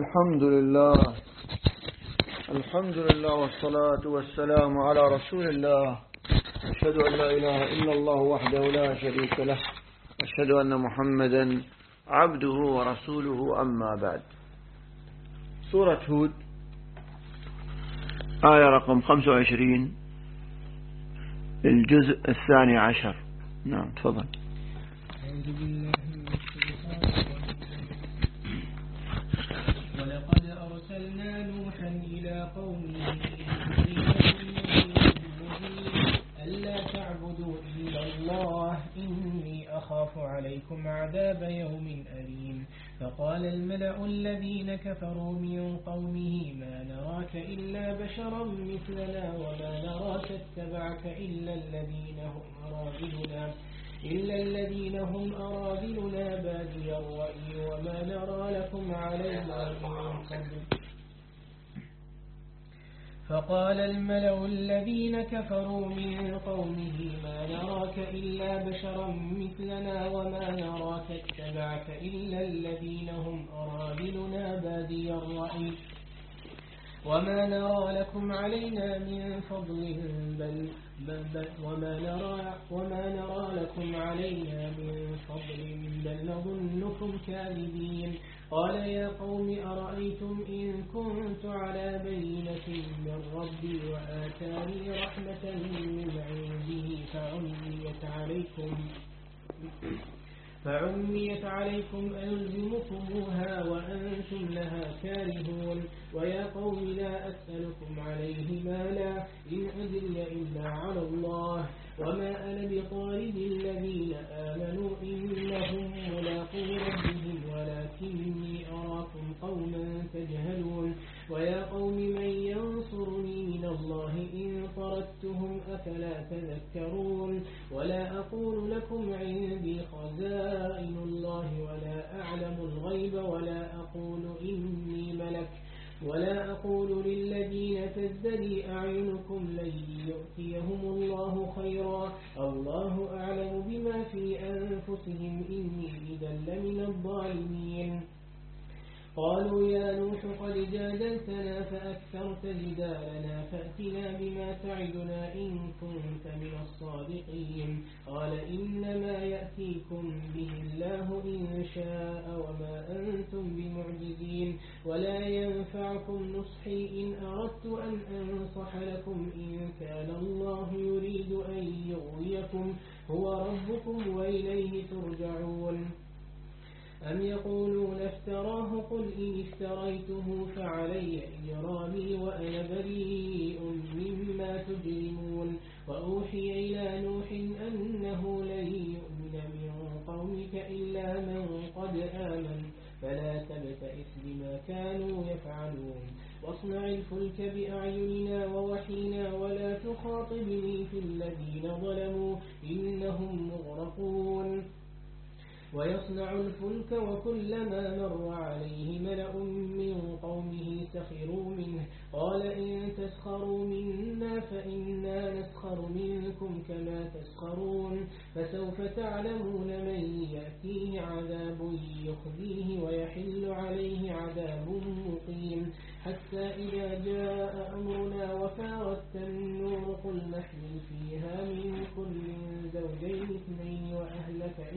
الحمد لله والصلاة والسلام على رسول الله. أشهد أن لا إله إلا الله وحده لا شريك له، أشهد أن محمدا عبده ورسوله، أما بعد. سورة هود، آية رقم 25، الجزء 12. نعم، تفضل. أعوذ بالله من الشيطان الرجيم. ولقد أرسلنا نوحا إلى قومه ألا تعبدوا إلا الله إني أخاف عليكم عذاب يوم أليم. فقال الملأ الذين كفروا من قومه ما نراك إلا بشرا مثلنا وما نراك اتبعك إلا الذين هم أراذلنا بادي الرأي وما نرى لكم علينا من فضل. فقال الملأ الذين كفروا من قومه ما نراك إلا بشرا مثلنا وما نراك اتبعك إلا الذين هم أراذلنا بادي الرأي وما نرى لكم علينا من فضل وما نرى لكم علينا من فضل بل نظنكم كاذبين. قال يا قوم أرأيتم إن كنت على بينة من ربي وآتاني رحمة من عنده فعميت عليكم ألزمكموها وأنتم لها كارهون. ويا قوم لا أسألكم عليه مالا إن أجري إلا على الله وما أنا بطارد الذين آمنوا إنهم ملاقو ربهم ولكني أراكم قوما تجهلون. ويا قوم من ينصرني من الله إن طردتهم أفلا تذكرون. ولا أقول لكم عندي خزائن الله ولا أعلم الغيب ولا أقول إني ملك ولا أقول للذين تزدري أعينكم لن يؤتيهم الله خيرا الله أعلم بما في أنفسهم إني إذا لمن الظالمين. قالوا يا نوح قد جادلتنا فأكثرت جدالنا فأتنا بما تعدنا إن كنت من الصادقين. قال إنما يأتيكم به الله إن شاء وما أنتم بمعجزين ولا ينفعكم نصحي إن أردت أن أنصح لكم إن كان الله يريد أن يغويكم هو ربكم وإليه ترجعون. أم يقولون افتراه قل إن افتريته فعلي إجرامي وأنا بريء مما تجرمون. وأوحي إلى نوح أنه لن يؤمن من قومك إلا من قد آمن فلا تبتئس بما كانوا يفعلون. واصنع الفلك بأعيننا ووحينا ولا تخاطبني في الذين ظلموا إنهم مغرقون. ويصنع الفلك وكلما مر عليه ملأ من قومه سخروا منه قال إن تسخروا منا فإنا نسخر منكم كما تسخرون. فسوف تعلمون من يأتيه عذاب يخزيه ويحل عليه عذاب مقيم. حتى إذا جاء أمرنا وفارت النور قل نحمل فيها من كل زوجين اثنين وأهلك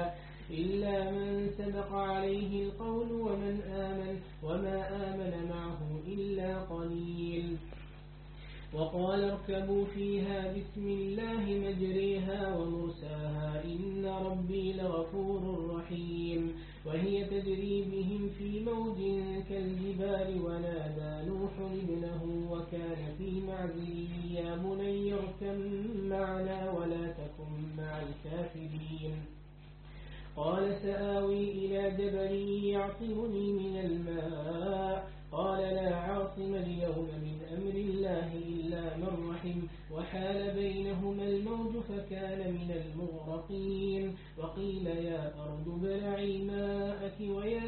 إلا من سبق عليه القول ومن آمن وما آمن معه إلا قليل. وقال اركبوا فيها بسم الله مجريها ومرساها إن ربي لغفور رحيم. وهي تجري بهم في موج كالجبال ونادى نوح ابنه وكان في معزل يا بني اركب معنا ولا تكن مع الكافرين. قال سآوي إلى جبل يعصمني من الماء قال لا عاصم اليوم من أمر الله إلا من رحم وحال بينهما الموج فكان من المغرقين. وقيل يا أرض ابلعي ماءك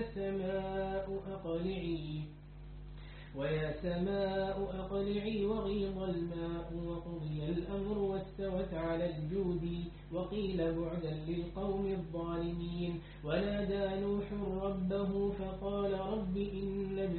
ويا سماء أقلعي وغيض الماء وقضي الأمر واستوت على الجود وقيل بعدا للقوم الظالمين. ونادى نوح ربه فقال رب إن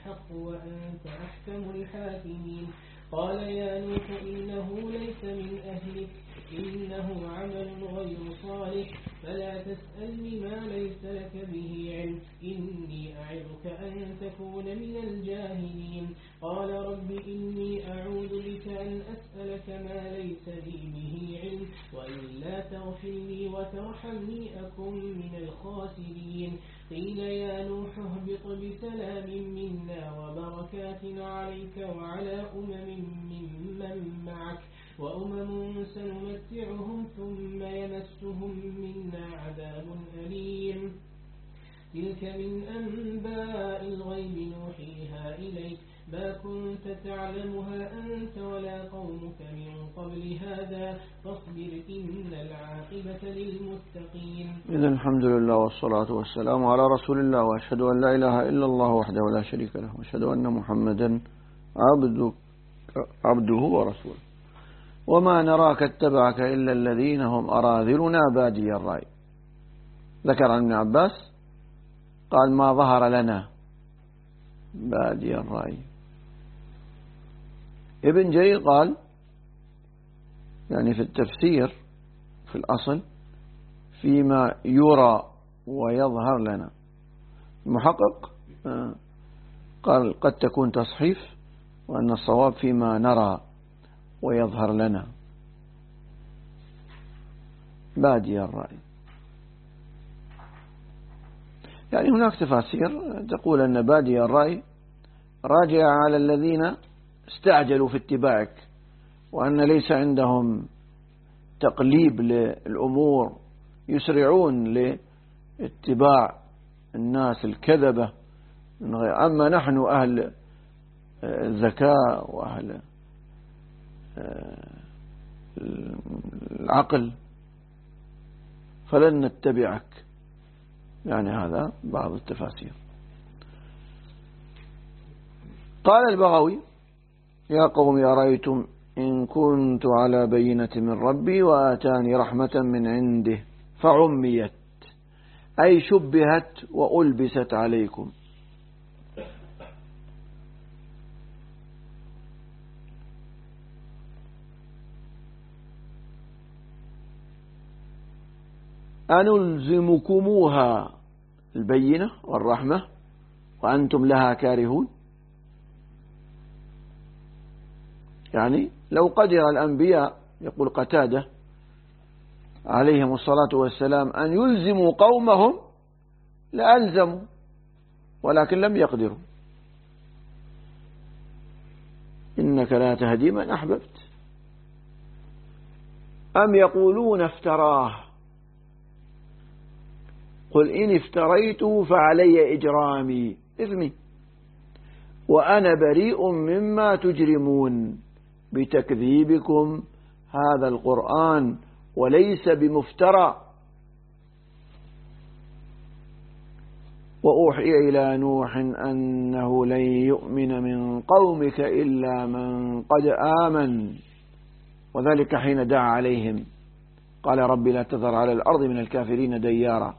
الحق وأنت أحكم الحاكمين. قال يا نوح إنه ليس من أهلك إنه عمل غير صالح فلا تسألني ما ليس لك به علم إني أعظك أن تكون من الجاهلين. قال رب إني أعوذ بك أن أسألك ما ليس لي به علم وإلا تغفر لي وترحمني أكن من الخاسرين. قيل يا نوح اهبط بسلام منا وبركات عليك وعلى ممن معك وأمم سنمتعهم ثم يمسهم منا عذاب أليم. تلك من أنباء الغيب نوحيها إليك ما كنت تعلمها أنت ولا قومك من قبل هذا فاصبر إن العاقبة للمتقين. إذن الحمد لله والصلاة والسلام على رسول الله وأشهد أن لا إله إلا الله وحده لا شريك له وأشهد أن محمدا عبده ورسوله. وما نراك اتبعك إلا الذين هم أراذلنا بادي الرأي. ذكر عن ابن عباس قال ما ظهر لنا بادي الرأي. ابن جرير قال يعني في التفسير في الأصل فيما يرى ويظهر لنا. المحقق قال قد تكون تصحيف وأن الصواب فيما نرى ويظهر لنا بادي الرأي. يعني هناك تفاسير تقول أن بادي الرأي راجع على الذين استعجلوا في اتباعك وأن ليس عندهم تقليب للأمور يسرعون لاتباع الناس الكذبة من غير. أما نحن أهل الذكاء وأهل العقل فلن نتبعك. يعني هذا بعض التفاسير. قال البغوي يا قوم أرأيتم إن كنت على بينة من ربي وآتاني رحمة من عنده فعميت أي شبهت وألبست عليكم أنلزمكموها البينة والرحمة وأنتم لها كارهون. يعني لو قدر الأنبياء يقول قتادة عليهم الصلاة والسلام أن يلزموا قومهم لألزموا ولكن لم يقدروا. إنك لا تهدي من أحببت. أم يقولون افتراه قل إن افتريته فعلي إجرامي إثمي وأنا بريء مما تجرمون بتكذيبكم هذا القرآن وليس بمفترى. وأوحي إلى نوح أنه لن يؤمن من قومك إلا من قد آمن وذلك حين دعا عليهم قال رب لا تذر على الأرض من الكافرين ديارا.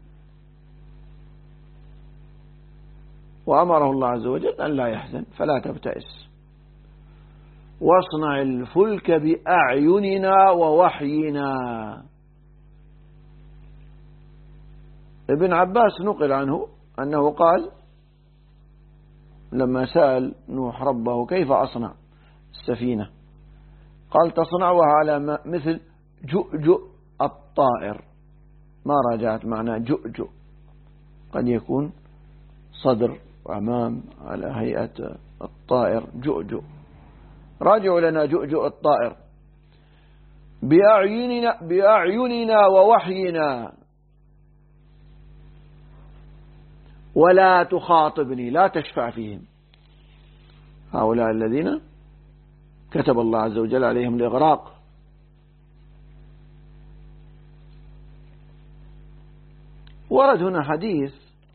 وأمره الله عز وجل أن لا يحزن فلا تبتئس واصنع الفلك بأعيننا ووحينا. ابن عباس نقل عنه أنه قال لما سأل نوح ربه كيف أصنع السفينة قال تصنعها على مثل جؤجؤ الطائر. ما راجعت معنى جؤجؤ قد يكون صدر وأمام على هيئة الطائر جؤجؤ. راجعوا لنا جؤجؤ الطائر بأعيننا ووحينا ولا تخاطبني لا تشفع فيهم. هؤلاء الذين كتب الله عز وجل عليهم الإغراق. ورد هنا حديث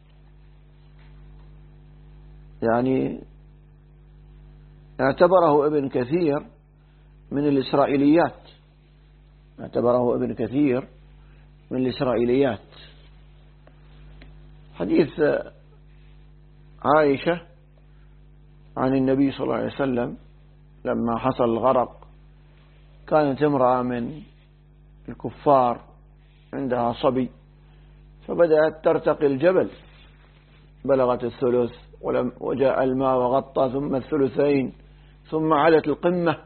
يعني اعتبره ابن كثير من الإسرائيليات. اعتبره ابن كثير من الإسرائيليات. حديث عائشة عن النبي صلى الله عليه وسلم لما حصل الغرق، كانت امرأة من الكفار عندها صبي، فبدأت ترتقي الجبل، بلغت الثلث وجاء الماء وغطى ثم الثلثين، ثم علت القمة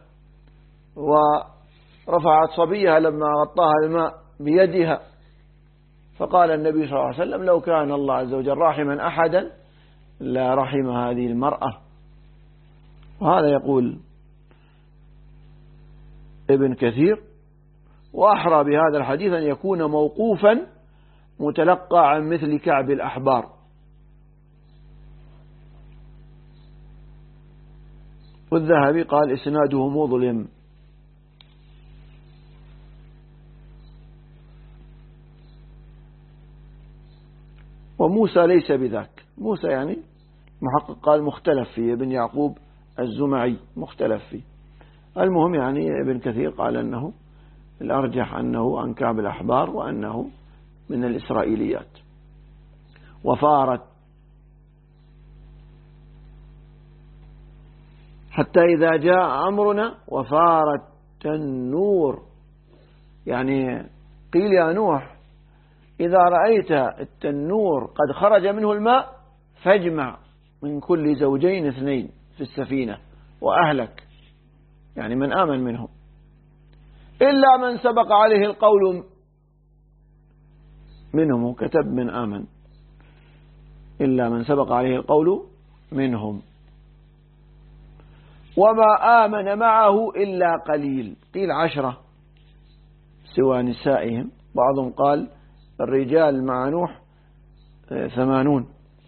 ورفعت صبيها لما غطاها الماء بيدها. فقال النبي صلى الله عليه وسلم: لو كان الله عز وجل راحما أحدا لا رحم هذه المرأة. وهذا يقول ابن كثير: وأحرى بهذا الحديث أن يكون موقوفا متلقى عن مثل كعب الأحبار. والذهبي قال: إسناده مظلم. وموسى ليس بذاك. موسى يعني محقق قال مختلف فيه، ابن يعقوب الزمعي مختلف فيه. المهم يعني ابن كثير قال أنه الأرجح أنه عن كعب الأحبار وأنه من الإسرائيليات. وفارت حتى إذا جاء أمرنا وفارت التنور، يعني قيل يا نوح إذا رأيت التنور قد خرج منه الماء فاجمع من كل زوجين 2 في السفينة وأهلك، يعني من آمن منهم، إلا من سبق عليه القول منهم. كتب من آمن، إلا من سبق عليه القول منهم. وما آمن معه إلا قليل، قيل 10 سوى نسائهم. بعضهم قال الرجال مع نوح 80.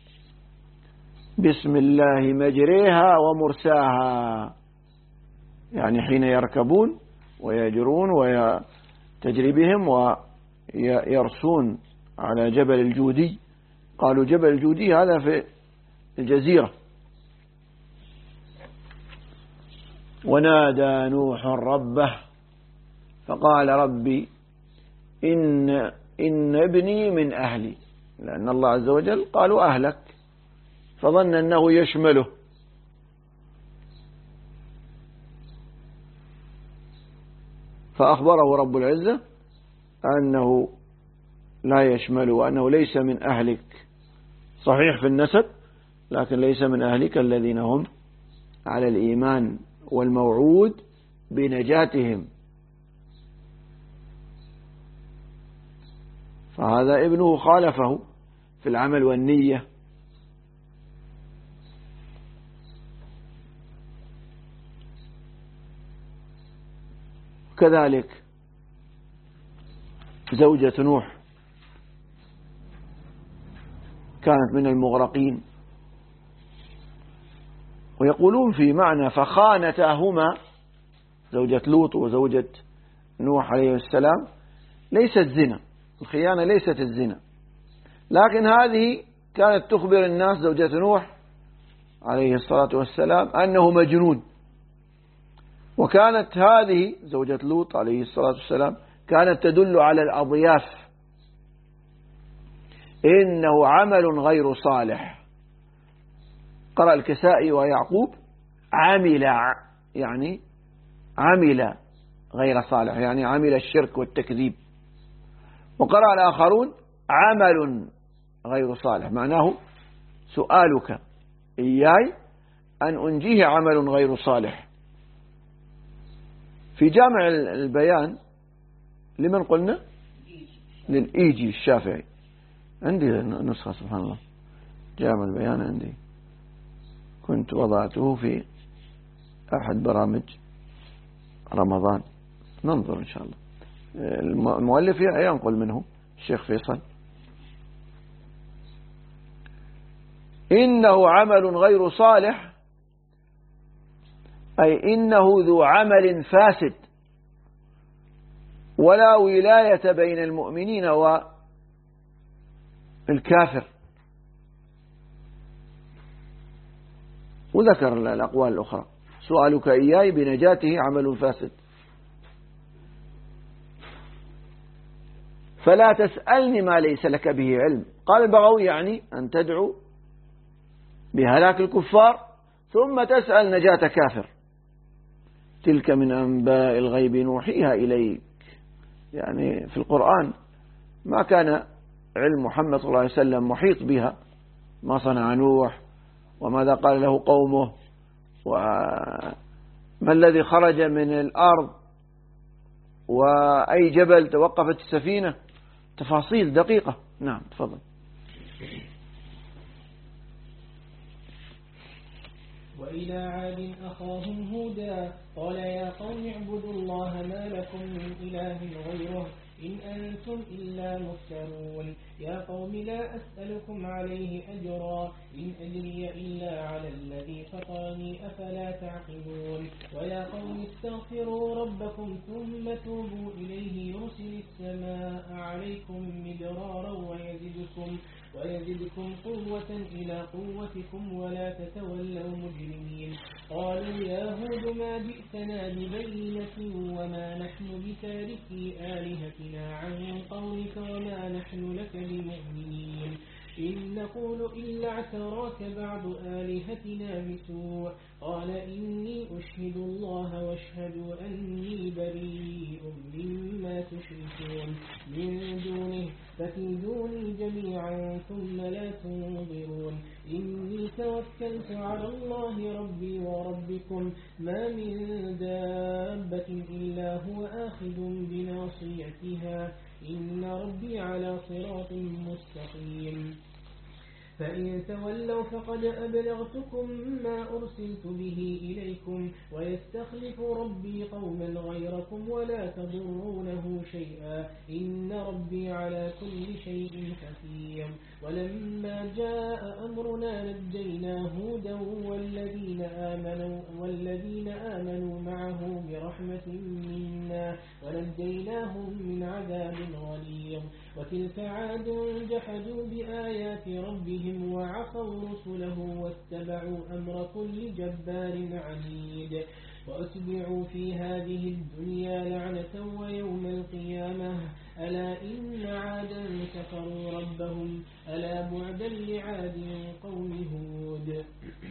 بسم الله مجريها ومرساها، يعني حين يركبون ويجرون وتجري بهم ويرسون على جبل الجودي. قالوا جبل الجودي هذا في الجزيرة. ونادى نوح ربه فقال ربي إن ابني من أهلي، لأن الله عز وجل قالوا أهلك، فظن أنه يشمله. فأخبره رب العزة أنه لا يشمله وأنه ليس من أهلك، صحيح في النسب لكن ليس من أهلك الذين هم على الإيمان والموعود بنجاتهم. فهذا ابنه خالفه في العمل والنية. كذلك زوجة نوح كانت من المغرقين، ويقولون في معنى فخانتاهما، زوجة لوط وزوجة نوح عليه السلام، ليست زنا، الخيانة ليست الزنا، لكن هذه كانت تخبر الناس زوجة نوح عليه الصلاة والسلام أنه مجنون. وكانت هذه زوجة لوط عليه الصلاة والسلام كانت تدل على الأضياف، إنه عمل غير صالح. قرأ الكسائي ويعقوب عمل، يعني عمل غير صالح، يعني عمل الشرك والتكذيب. وقرأ الآخرون عمل غير صالح، معناه سؤالك إياي أن أنجيه عمل غير صالح. في جامع البيان لمن قلنا؟ للإيجي الشافعي. عندي نسخة سبحان الله، جامع البيان عندي، كنت وضعته في أحد برامج رمضان، ننظر إن شاء الله. المؤلف ينقل منه الشيخ فيصل. إنه عمل غير صالح، أي إنه ذو عمل فاسد، ولا ولاية بين المؤمنين والكافر. وذكر الأقوال الأخرى: سؤالك إياي بنجاته عمل فاسد، فلا تسألني ما ليس لك به علم. قال البغوي يعني أن تدعو بهلاك الكفار ثم تسأل نجاة كافر. تلك من أنباء الغيب نوحيها إليك. يعني في القرآن ما كان علم محمد صلى الله عليه وسلم محيط بها، ما صنع نوح وماذا قال له قومه وما الذي خرج من الأرض وأي جبل توقفت السفينة، تفاصيل دقيقة. نعم تفضل. وإلى عاد أخاهم هودا قال يا قوم اعبدوا الله ما لكم من إله غيره إن أنتم إلا مفترون. يا قوم لا أسألكم عليه أجرا إن أجري إلا على الذي فطرني أفلا تعقلون. ويا قوم استغفروا ربكم ثم توبوا إليه يرسل السماء عليكم مدرارا ويزدكم قوة إلى قوتكم ولا تتولوا مجرمين. قالوا يا هود ما جئتنا ببينة وما نحن بتاركي آلهتنا عن قولك وما نحن لك بمؤمنين إن نقول إلا اعتراك بعض آلهتنا بسوء. قال إني أشهد الله واشهدوا أني بريء مما تشركون من دونه فكيدوني جميعا ثم لا تنظرون. إني توكلت على الله ربي وربكم ما من دابة إلا هو آخذ بناصيتها إن ربي على صراط مستقيم. فإن تولوا فقد أبلغتكم ما أرسلت به إليكم ويستخلف ربي قوما غيركم ولا تضرونه شيئا إن ربي على كل شيء حكيم. ولما جاء أمرنا نجينا هودا والذين آمنوا معه برحمة منا ونجيناهم من عذاب غليظ. وتلك عاد جحدوا بآيات ربهم وعصوا رسله واتبعوا أمر كل جبار عنيد. وأتبعوا في هذه الدنيا لعنة ويوم القيامة ألا إن عادا كفروا ربهم ألا بعدا لعاد قوم هود.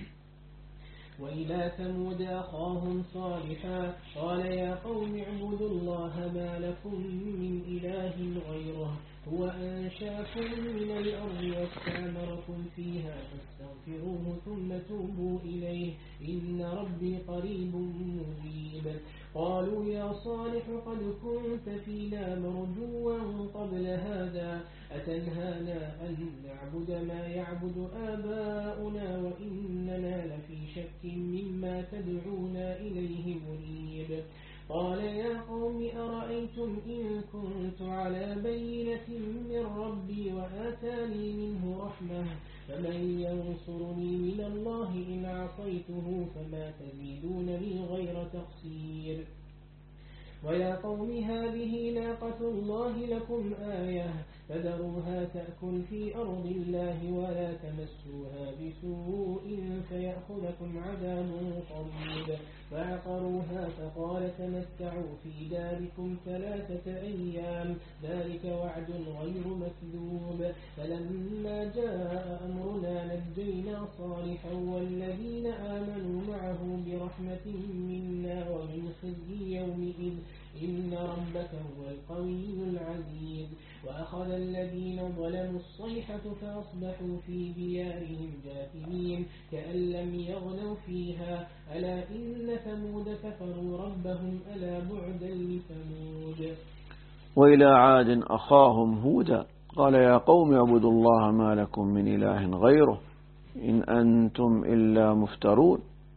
وإلى ثمود أخاهم صالحا قال يا قوم اعبدوا الله ما لكم من إله غيره هو أنشاكم من الأرض واستعمركم فيها فاستغفروه ثم توبوا إليه إن ربي قريب مجيب. قالوا يا صالح قد كنت فينا مرجوا قبل هذا أتنهانا أن نعبد ما يعبد آباؤنا وإننا لفي شك مما تدعونا إليه مريب. قال يا قوم أرأيتم إن كنت على بينة من ربي وآتاني منه رحمة فمن ينصرني من الله إن عصيته فما تزيدونني غير تقصير. ويا قوم هذه ناقة الله لكم آية فذروها تأكل في أرض الله ولا تمسوها بسوء فيأخذكم عذاب قريب. فعقروها فقال تمتعوا في داركم 3 أيام ذلك وعد غير مكذوب. فلما جاء أمرنا نجينا صالحا والذين آمنوا معه برحمة منا ومن خزي يومئذ إن ربك هو القوي العزيز. وأخذ الذين ظلموا الصيحة فأصبحوا في ديارهم جاثمين كأن لم يغنوا فيها ألا إن ثمود كفروا ربهم ألا بعدا لثمود. وإلى عاد أخاهم هودا قال يا قوم اعبدوا الله ما لكم من إله غيره إن أنتم إلا مفترون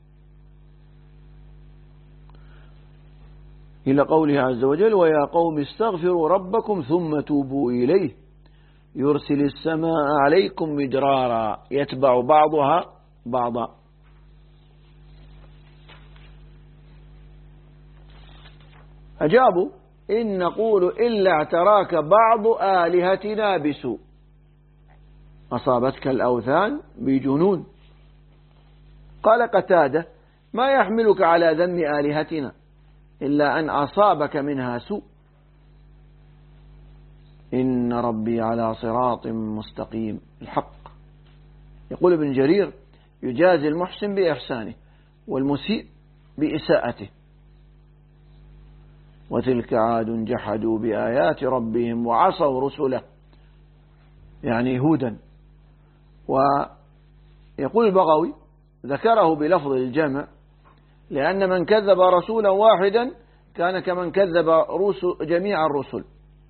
إلى قوله عز وجل ويا قوم استغفروا ربكم ثم توبوا إليه يرسل السماء عليكم مدرارا يتبع بعضها بعضا. أجابوا إن نقول إلا اعتراك بعض آلهتنا بسوء أصابتك الأوثان بجنون. قال قتادة ما يحملك على ذم آلهتنا إلا أن أصابك منها سوء إن ربي على صراط مستقيم. الحق. يقول ابن جرير يجازي المحسن بإحسانه والمسيء بإساءته. وتلك عاد جحدوا بآيات ربهم وعصوا رسله، يعني هودا. ويقول البغوي ذكره بلفظ الجمع لأن من كذب رسولا واحدا كان كمن كذب جميع الرسل.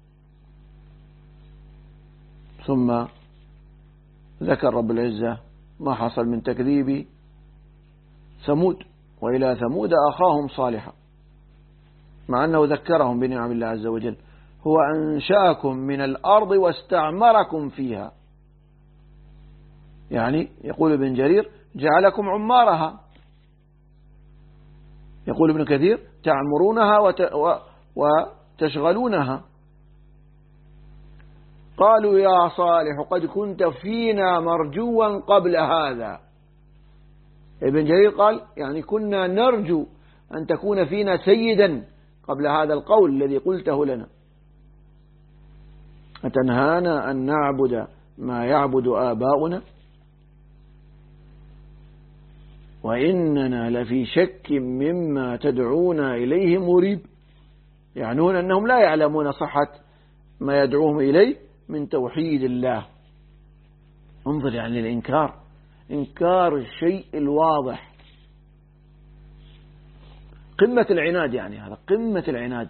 ثم ذكر رب العزة ما حصل من تكذيب ثمود، وإلى ثمود أخاهم صالحا، مع أنه ذكرهم بنعم الله عز وجل. هو أنشأكم من الأرض واستعمركم فيها، يعني يقول ابن جرير جعلكم عمارها، يقول ابن كثير تعمرونها وتشغلونها. قالوا يا صالح قد كنت فينا مرجوا قبل هذا. ابن جرير قال يعني كنا نرجو أن تكون فينا سيدا قبل هذا القول الذي قلته لنا. أتنهانا أن نعبد ما يعبد آباؤنا وإننا لفي شك مما تدعونا إليه مريب. يعنون أنهم لا يعلمون صحة ما يدعوهم إليه من توحيد الله. انظر يعني الإنكار، إنكار الشيء الواضح، قمة العناد، يعني هذا قمة العناد.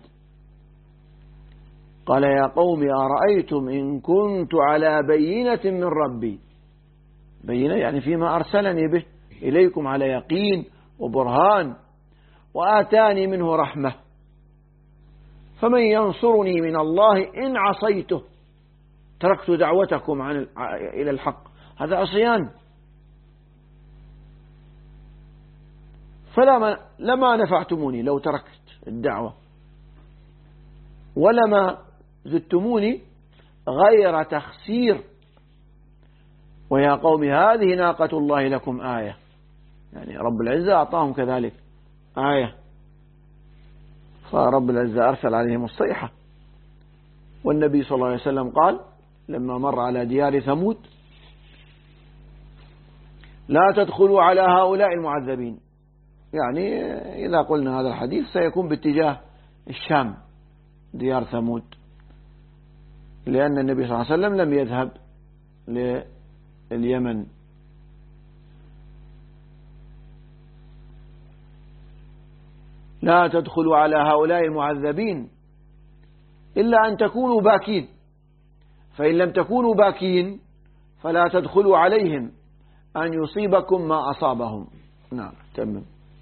قال يا قوم أرأيتم إن كنت على بينة من ربي، بينة يعني فيما أرسلني به إليكم على يقين وبرهان، وآتاني منه رحمة، فمن ينصرني من الله إن عصيته، تركت دعوتكم إلى الحق، هذا عصيان. لما نفعتموني لو تركت الدعوة، ولما زدتموني غير تخسير. ويا قوم هذه ناقة الله لكم آية، يعني رب العزة أعطاهم كذلك آية، فرب العزة أرسل عليهم الصيحة. والنبي صلى الله عليه وسلم قال لما مر على ديار ثمود لا تدخلوا على هؤلاء المعذبين، يعني إذا قلنا هذا الحديث سيكون باتجاه الشام ديار ثمود، لأن النبي صلى الله عليه وسلم لم يذهب لليمن. لا تدخلوا على هؤلاء المعذبين إلا أن تكونوا باكين، فإن لم تكونوا باكين فلا تدخلوا عليهم أن يصيبكم ما أصابهم. نعم تمام.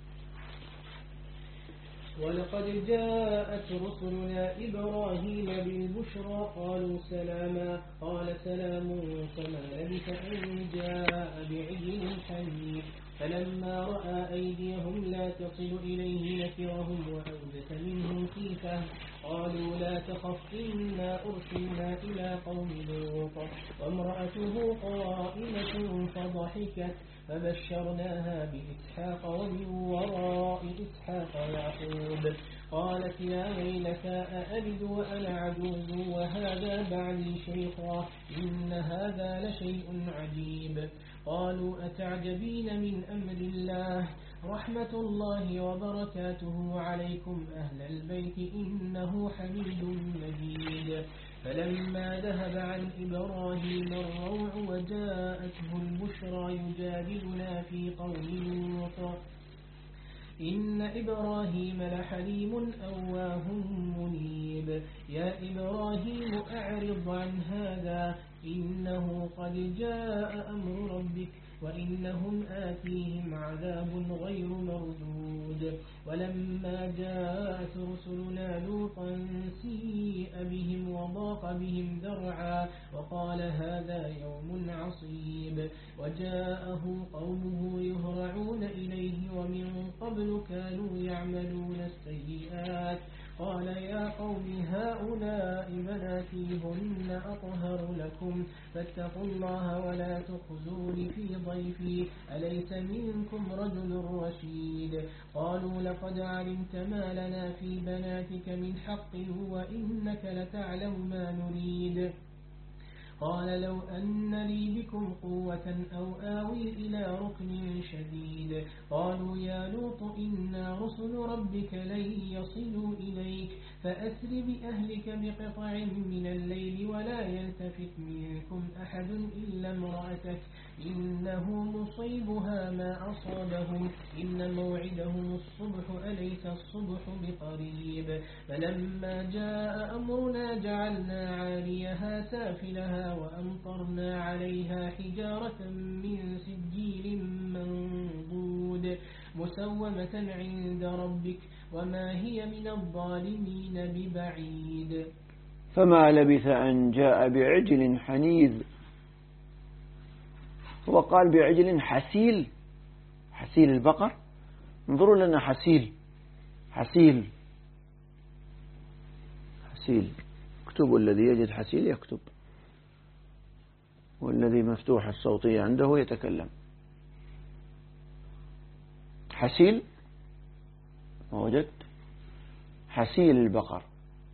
ولقد جاءت رسلنا إبراهيم بالبشرى قالوا سلاما، قال سلام، فما لبث أن جاء بعجل حنيف. فلما رأى أيديهم لا تصل إليه نكرهم وأوجس منهم خيفة، قالوا لا تخف إنا أرسلنا إلى قوم لوط وامرأته قائمة فضحكت فبشرناها بإسحاق ومن وراء إسحاق يعقوب. قالت يا ويلتى أألد وأنا عجوز وهذا بعلي شيخا إن هذا لشيء عجيب. قالوا أتعجبين من أمر الله رحمة الله وبركاته عليكم أهل البيت إنه حميد مجيد. فلما ذهب عن إبراهيم الروع وجاءته البشرى يجادلنا في قوم لوط إن إبراهيم لحليم أواه منيب. يا إبراهيم أعرض عن هذا إنه قد جاء أمر ربك وإنهم آتيهم عذاب غير مردود. ولما جاءت رسلنا لوطا سيء بهم وضاق بهم ذرعا وقال هذا يوم عصيب. وجاءه قومه يهرعون إليه ومن قبل كانوا يعملون السيئات. قال يا قوم هؤلاء بناتي هن أطهر لكم فاتقوا الله ولا تخزوني في ضيفي أليس منكم رجل رشيد. قالوا لقد علمت ما لنا في بناتك من حق وإنك لتعلم ما نريد. قال لو أن لي بكم قوة أو آوي إلى ركن شديد قالوا يا لوط إنا رسل ربك لن يصلوا إليك فأسر بأهلك بقطع من الليل ولا يلتفت منكم أحد إلا امرأتك إنه مصيبها ما أصابهم إن موعدهم الصبح أليس الصبح بقريب فلما جاء أمرنا جعلنا عاليها سافلها وأمطرنا عليها حجارة من سجيل منضود مسومة عند ربك وما هي من الظالمين ببعيد. فما لبث أن جاء بعجل حنيذ. هو قال بعجل حسيل، حسيل البقر. انظروا لنا حسيل، حسيل، حسيل. اكتبوا الذي يجد حسيل يكتب، والذي مفتوح الصوتية عنده يتكلم. حسيل، ما وجدت؟ حسيل البقر.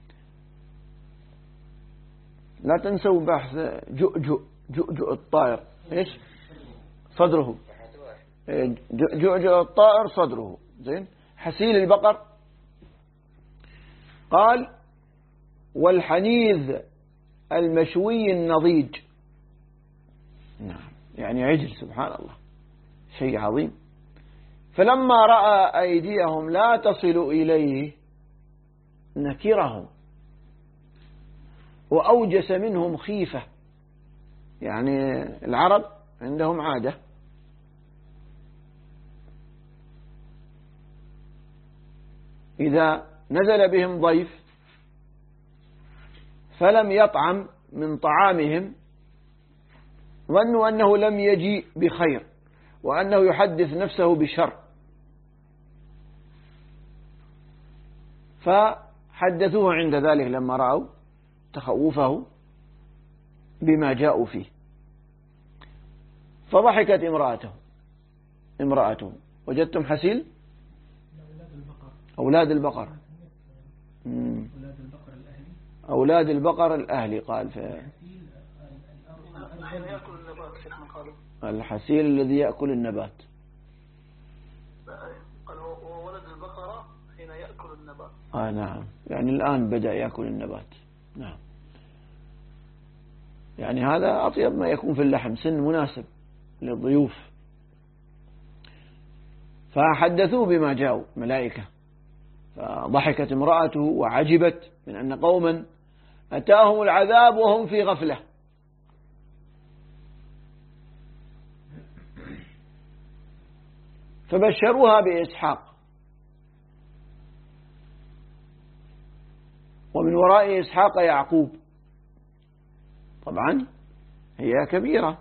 لا تنسوا بحث جؤجؤ، جؤجؤ الطائر ايش صدره، جؤجؤ الطائر صدره. زين. حسيل البقر. قال والحنيذ المشوي النضيج. نعم، يعني عجل. سبحان الله، شيء عظيم. فلما رأى أيديهم لا تصل إليه نكرهم وأوجس منهم خيفة. يعني العرب عندهم عادة إذا نزل بهم ضيف فلم يطعم من طعامهم ظنوا أنه لم يجيء بخير وأنه يحدث نفسه بشر، فحدثوه عند ذلك لما رأوا تخوفه بما جاءوا فيه. فضحكت امرأته. وجدتم حسيل؟ أولاد البقر. أولاد البقر الأهلي. قال الحسيل الذي يأكل النبات. قال هو ولد البقرة حين يأكل النبات. نعم، يعني الآن بدأ يأكل النبات. نعم، يعني هذا أطيب ما يكون في اللحم، سن مناسب للضيوف. فحدثوه بما جاءوا ملائكة، فضحكت امرأته وعجبت من أن قوما أتاهم العذاب وهم في غفلة. فبشروها بإسحاق، ومن وراء إسحاق يعقوب. طبعا هي كبيرة،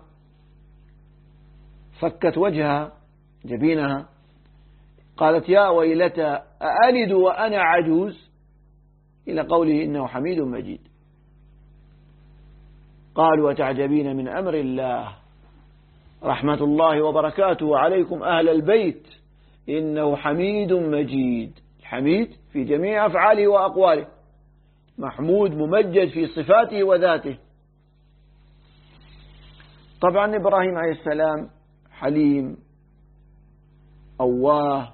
فكت وجهها جبينها، قالت يا ويلتى أألد وأنا عجوز، إلى قوله إنه حميد مجيد. قالوا وتعجبين من أمر الله رحمة الله وبركاته عليكم أهل البيت إنه حميد مجيد. الحميد في جميع أفعاله وأقواله، محمود ممجد في صفاته وذاته. طبعا إبراهيم عليه السلام حليم أواه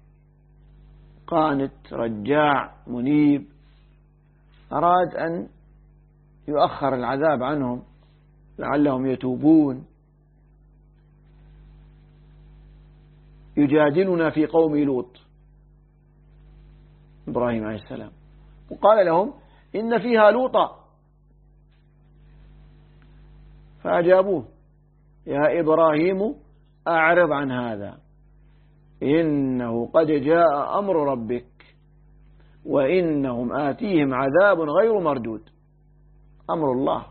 قانت رجاع منيب، أراد أن يؤخر العذاب عنهم لعلهم يتوبون. يجادلنا في قوم لوط إبراهيم عليه السلام، وقال لهم إن فيها لوطا، فأجابوه يا إبراهيم أعرض عن هذا إنه قد جاء أمر ربك وإنهم آتيهم عذاب غير مردود. أمر الله.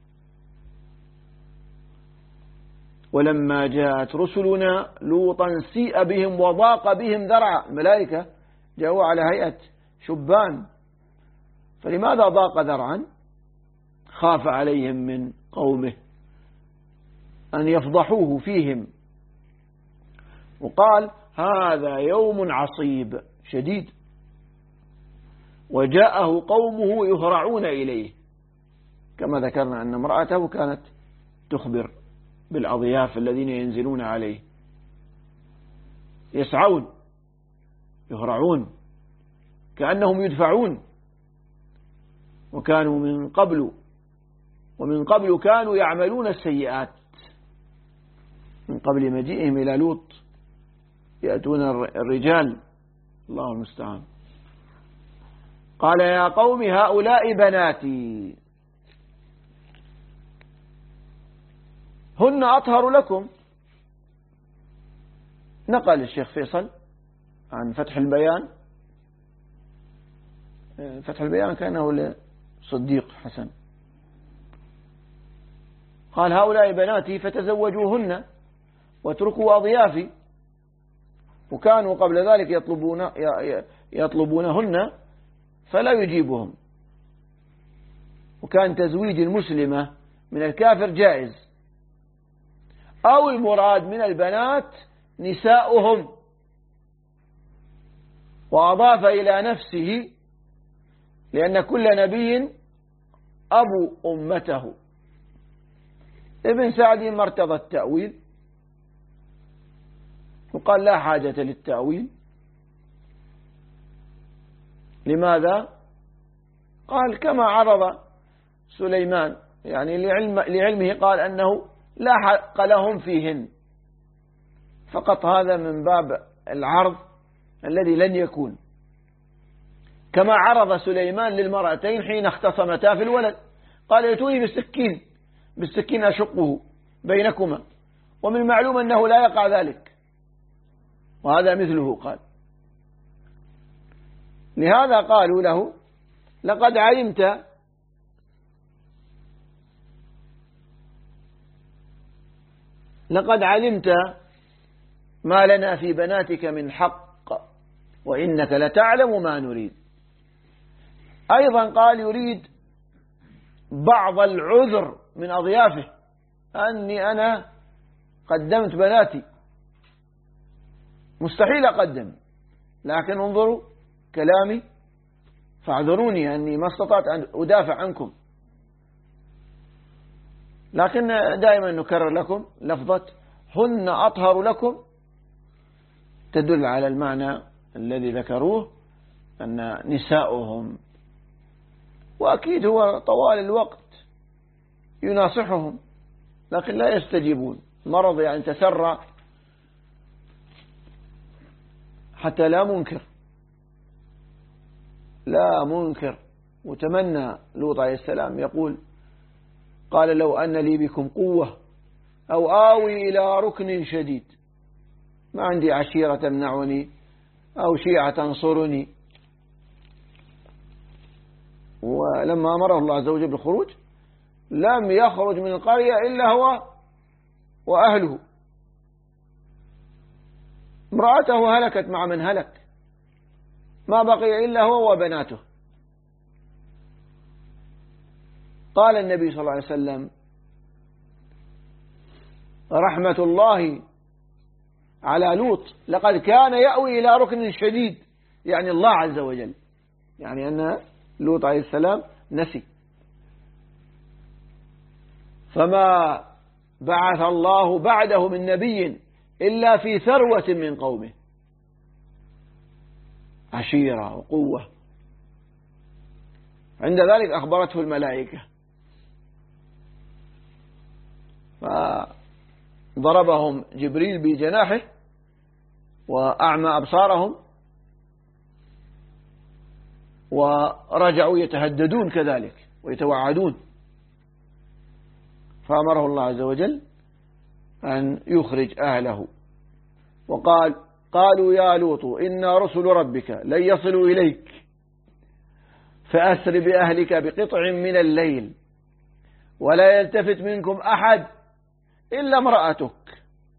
ولما جاءت رسلنا لوطا سيء بهم وضاق بهم ذرعا. الملائكة جاءوا على هيئة شبان، فلماذا ضاق ذرعا؟ خاف عليهم من قومه أن يفضحوه فيهم، وقال هذا يوم عصيب شديد، وجاءه قومه يهرعون إليه. كما ذكرنا أن امرأته كانت تخبر بالأضياف الذين ينزلون عليه، يسعون يهرعون كأنهم يدفعون، وكانوا ومن قبل كانوا يعملون السيئات، من قبل مجيئهم إلى لوط يأتون الرجال، الله المستعان. قال يا قوم هؤلاء بناتي هن أطهر لكم. نقل الشيخ فيصل عن فتح البيان، فتح البيان كانه لصديق حسن، قال هؤلاء بناتي فتزوجوهن واتركوا أضيافي، وكانوا قبل ذلك يطلبونهن فلا يجيبهم، وكان تزويج المسلمة من الكافر جائز، أو المراد من البنات نساؤهم، وأضاف إلى نفسه لأن كل نبي أبو أمته. ابن سعد ما ارتضى التأويل وقال لا حاجة للتأويل. لماذا؟ قال كما عرض سليمان، يعني لعلمه قال أنه لا حق لهم فيهن، فقط هذا من باب العرض الذي لن يكون، كما عرض سليمان للمرأتين حين اختصمتا في الولد، قال ائتوني بالسكين أشقه بينكما، ومن المعلوم أنه لا يقع ذلك، وهذا مثله قال. لهذا قالوا له لقد علمت ما لنا في بناتك من حق وإنك لتعلم ما نريد. أيضا قال يريد بعض العذر من أضيافه، أني أنا قدمت بناتي، مستحيل أقدم، لكن انظروا كلامي فاعذروني أني ما استطعت أن أدافع عنكم. لكن دائما نكرر لكم لفظة هن أطهر لكم تدل على المعنى الذي ذكروه، أن نساؤهم، وأكيد هو طوال الوقت يناصحهم لكن لا يستجيبون، مرض يعني تسرع حتى لا منكر. وتمنى لوط عليه السلام يقول قال لو أن لي بكم قوة أو آوي إلى ركن شديد، ما عندي عشيرة تمنعني أو شيعة تنصرني. ولما أمره الله عز وجل بالخروج لم يخرج من القرية إلا هو وأهله، امرأته هلكت مع من هلك، ما بقي إلا هو وبناته. قال النبي صلى الله عليه وسلم رحمة الله على لوط لقد كان يأوي إلى ركن شديد، يعني الله عز وجل، يعني أن لوط عليه السلام نسي. فما بعث الله بعده من نبي إلا في ثروة من قومه، عشيرة وقوة. عند ذلك أخبرته الملائكة فضربهم جبريل بجناحه وأعمى أبصارهم، ورجعوا يتهددون كذلك ويتوعدون، فأمره الله عز وجل أن يخرج أهله. قالوا يا لوط إنا رسل ربك لن يصلوا إليك فأسر بأهلك بقطع من الليل ولا يلتفت منكم أحد إلا امرأتك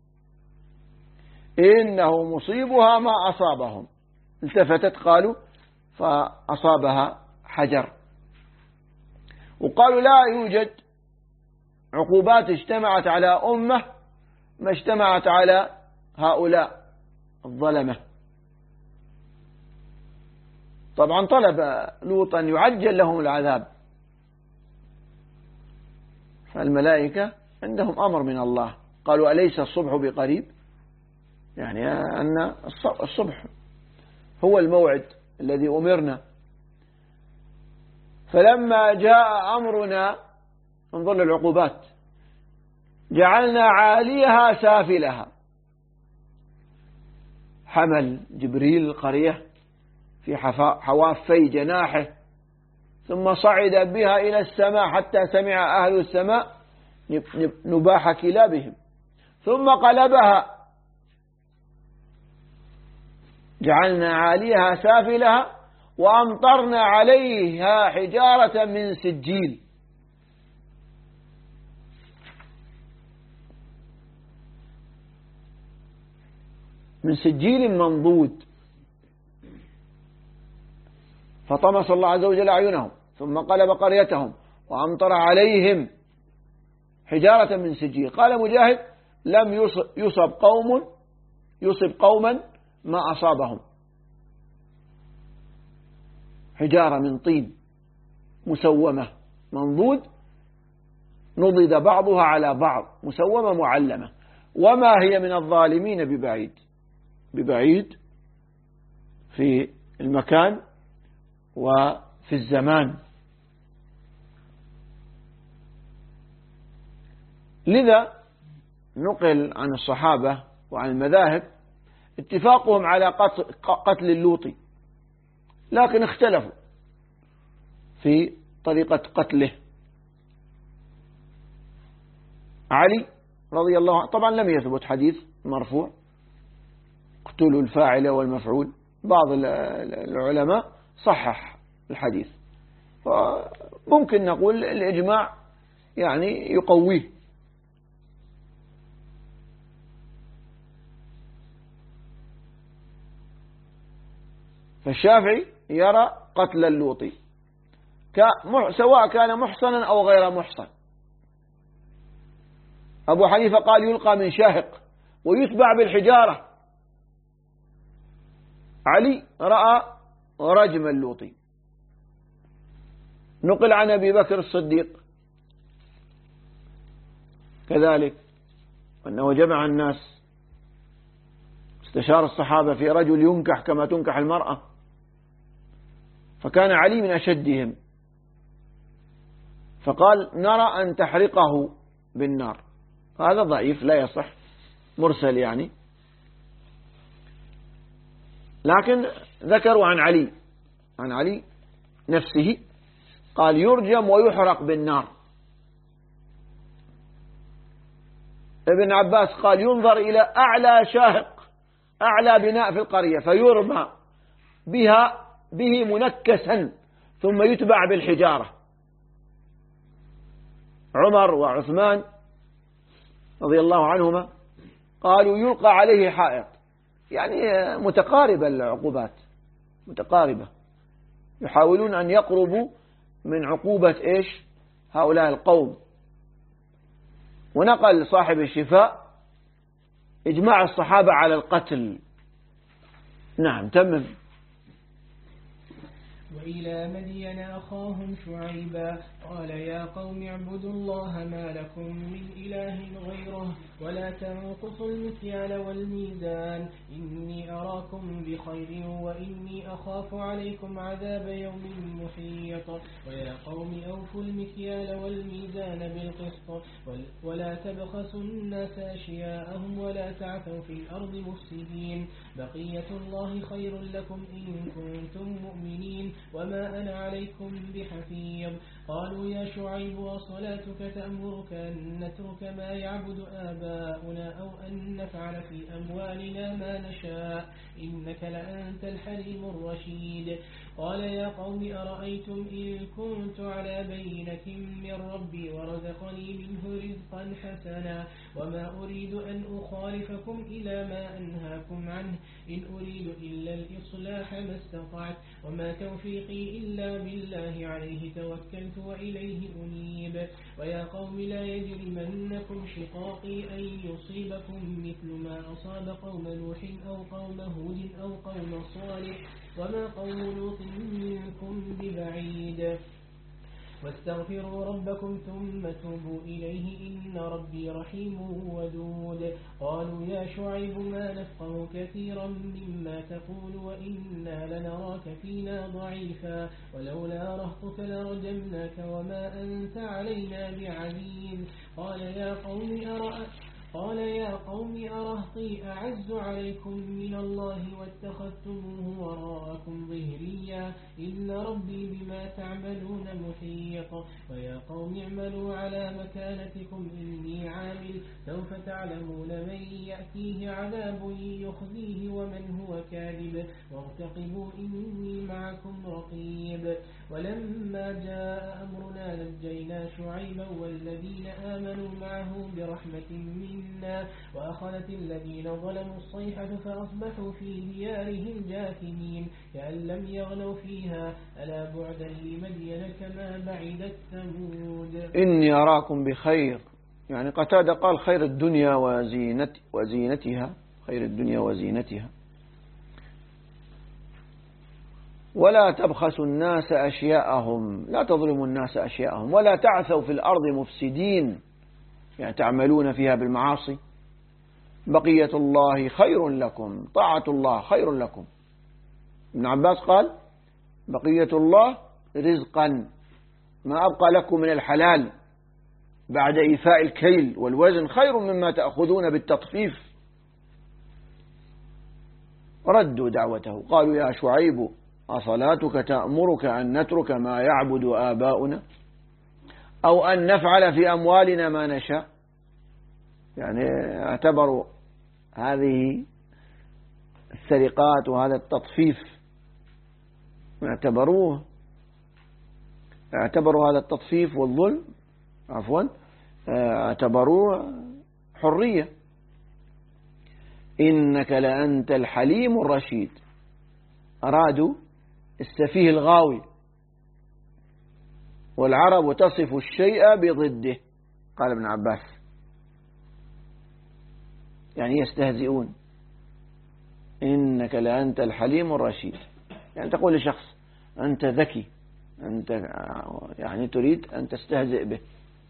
إنه مصيبها ما أصابهم. التفتت قالوا فأصابها حجر. وقالوا لا يوجد عقوبات اجتمعت على أمة ما اجتمعت على هؤلاء الظلمة. طبعا طلب لوط أن يعجل لهم العذاب، الملائكة عندهم أمر من الله، قالوا أليس الصبح بقريب؟ يعني أن الصبح هو الموعد الذي أمرنا. فلما جاء أمرنا، انظر للعقوبات، جعلنا عاليها سافلها. حمل جبريل القرية في حوافي جناحه، ثم صعد بها إلى السماء حتى سمع أهل السماء نباح كلابهم، ثم قلبها، جعلنا عاليها سافلها وأمطرنا عليها حجارة من سجيل. من سجيل منضود. فطمس الله عز وجل أعينهم ثم قلب قريتهم وأمطر عليهم حجارة من سجيل. قال مجاهد: لم يصب قوما ما أصابهم. حجارة من طين مسومة منضود، نضد بعضها على بعض، مسومة معلمة، وما هي من الظالمين ببعيد في المكان وفي الزمان. لذا نقل عن الصحابة وعن المذاهب اتفاقهم على قتل اللوطي، لكن اختلفوا في طريقة قتله. علي رضي الله عنه، طبعا لم يثبت حديث مرفوع اقتلوا الفاعل والمفعول، بعض العلماء صحح الحديث، فممكن نقول الإجماع يعني يقويه. فالشافعي يرى قتل اللوطي سواء كان محصنا أو غير محصن. أبو حنيفة قال يلقى من شاهق ويتبع بالحجارة. علي رأى رجم اللوطي. نقل عن أبي بكر الصديق كذلك أنه جمع الناس، استشار الصحابة في رجل ينكح كما تنكح المرأة، فكان علي من أشدهم، فقال نرى أن تحرقه بالنار. هذا ضعيف لا يصح، مرسل يعني، لكن ذكروا عن علي نفسه قال يرجم ويحرق بالنار. ابن عباس قال ينظر إلى أعلى شاهق، أعلى بناء في القرية، فيرمى به منكسا ثم يتبع بالحجارة. عمر وعثمان رضي الله عنهما قالوا يلقى عليه حائط. يعني متقاربة العقوبات، متقاربة، يحاولون أن يقربوا من عقوبة هؤلاء القوم. ونقل صاحب الشفاء إجماع الصحابة على القتل. نعم تمم. وإلى مدين أخاهم شعيبا قال يا قوم اعبدوا الله ما لكم من إله غيره ولا تنقصوا المكيال والميزان إني أراكم بخير وإني أخاف عليكم عذاب يوم محيط ويا قوم أوفوا المكيال والميزان بالقسط ولا تبخسوا الناس أشياءهم ولا تعثوا في الأرض مفسدين بقية الله خير لكم إن كنتم مؤمنين وما أنا عليكم بحفيظ قالوا يا شعيب وصلاتك تأمرك أن نترك ما يعبد آباؤنا أو أن نفعل في أموالنا ما نشاء إنك لأنت الحليم الرشيد قال يا قوم أرأيتم إن كنت على بينة من ربي ورزقني منه رزقا حسنا وما أريد أن أخالفكم إلى ما أنهاكم عنه إن أريد إلا الإصلاح ما استطعت وما توفيقي إلا بالله عليه توكلت وإليه أنيب ويا قوم لا يجرمنكم شقاقي أن يصيبكم مثل ما أصاب قوم نوح أو قوم هود أو قوم صالح وما قوم لوط منكم ببعيد واستغفروا ربكم ثم توبوا إليه إن ربي رحيم ودود قالوا يا شعيب ما نفقه كثيرا مما تقول وإنا لنراك فينا ضعيفا ولولا رهطك لرجمناك وما أنت علينا بعزيز قال يا قوم أرهطي أعز عليكم من الله واتخذتموه وراءكم ظهريا إن ربي بما تعملون محيط ويا قوم اعملوا على مكانتكم إني عامل سوف تعلمون من يأتيه عذاب يخزيه ومن هو كاذب وارتقبوا إني معكم رقيب ولما جاء أمرنا نجينا شعيبا والذين آمنوا معه برحمة منا وأخذت الذين ظلموا الصيحة فأصبحوا في ديارهم جاثمين كأن لم يغنوا فيها ألا بعدا لمدين كما بعدت ثمود إني أراكم بخير. يعني قتادة قال خير الدنيا وزينتها، خير الدنيا وزينتها. ولا تبخسوا الناس أشياءهم، لا تظلموا الناس أشياءهم، ولا تعثوا في الأرض مفسدين، يعني تعملون فيها بالمعاصي. بقية الله خير لكم، طاعة الله خير لكم. ابن عباس قال بقية الله رزقا، ما أبقى لكم من الحلال بعد إيفاء الكيل والوزن خير مما تأخذون بالتطفيف. ردوا دعوته قالوا يا شعيب أصلاتك تأمرك أن نترك ما يعبد آباؤنا أو أن نفعل في أموالنا ما نشاء. يعني اعتبروا هذه السرقات وهذا التطفيف، اعتبروا هذا التطفيف والظلم اعتبروه حرية. إنك لأنت الحليم الرشيد، أرادوا السفيه الغاوي، والعرب تصف الشيء بضده، قال ابن عباس، يعني يستهزئون. إنك لأنت الحليم الرشيد، يعني تقول لشخص أنت ذكي، أنت يعني تريد أن تستهزئ به.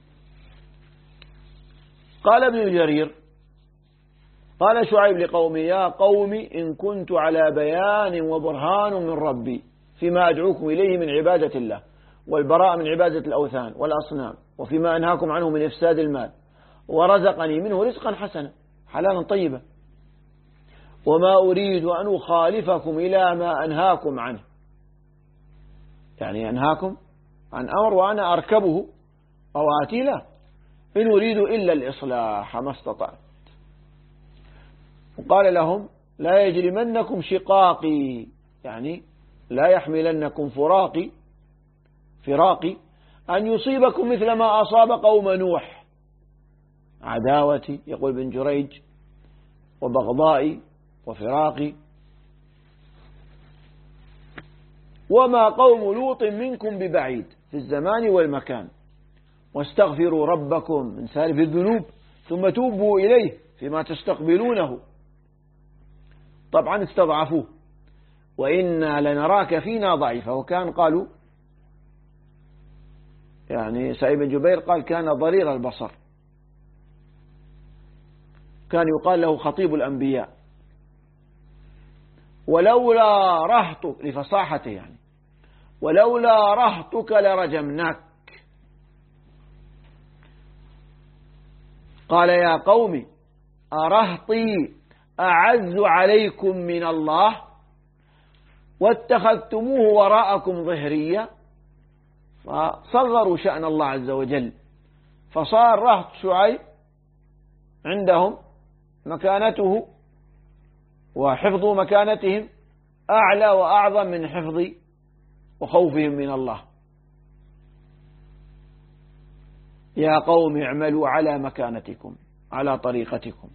قال ابن جرير قال شعيب لقومي يا قوم إن كنت على بيان وبرهان من ربي فيما أدعوكم إليه من عبادة الله والبراء من عبادة الأوثان والأصنام وفيما أنهاكم عنه من إفساد المال ورزقني منه رزقا حسنا حلالا طيبا وما أريد أن أخالفكم إلى ما أنهاكم عنه، يعني أنهاكم عن أمر وأنا أركبه أو آتي له، إن أريد إلا الإصلاح ما استطعت. وقال لهم لا يجرمنكم شقاقي، يعني لا يحملنكم فراقي أن يصيبكم مثل ما أصاب قوم نوح، عداوتي يقول ابن جريج وبغضائي وفراقي، وما قوم لوط منكم ببعيد في الزمان والمكان، واستغفروا ربكم من سالف الذنوب ثم توبوا إليه فيما تستقبلونه. طبعا استضعفوه، وإنا لنراك فينا ضعيفا. وكان قالوا يعني سعيد بن جبير قال كان ضرير البصر، كان يقال له خطيب الأنبياء، ولولا رهطك لفصاحته، يعني ولولا رهطك لرجمناك. قال يا قوم أرهطي أعز عليكم من الله واتخذتموه وراءكم ظهريا، فصغروا شأن الله عز وجل، فصار رهط شعيب عندهم مكانته وحفظ مكانتهم أعلى وأعظم من حفظ وخوفهم من الله. يا قوم اعملوا على مكانتكم على طريقتكم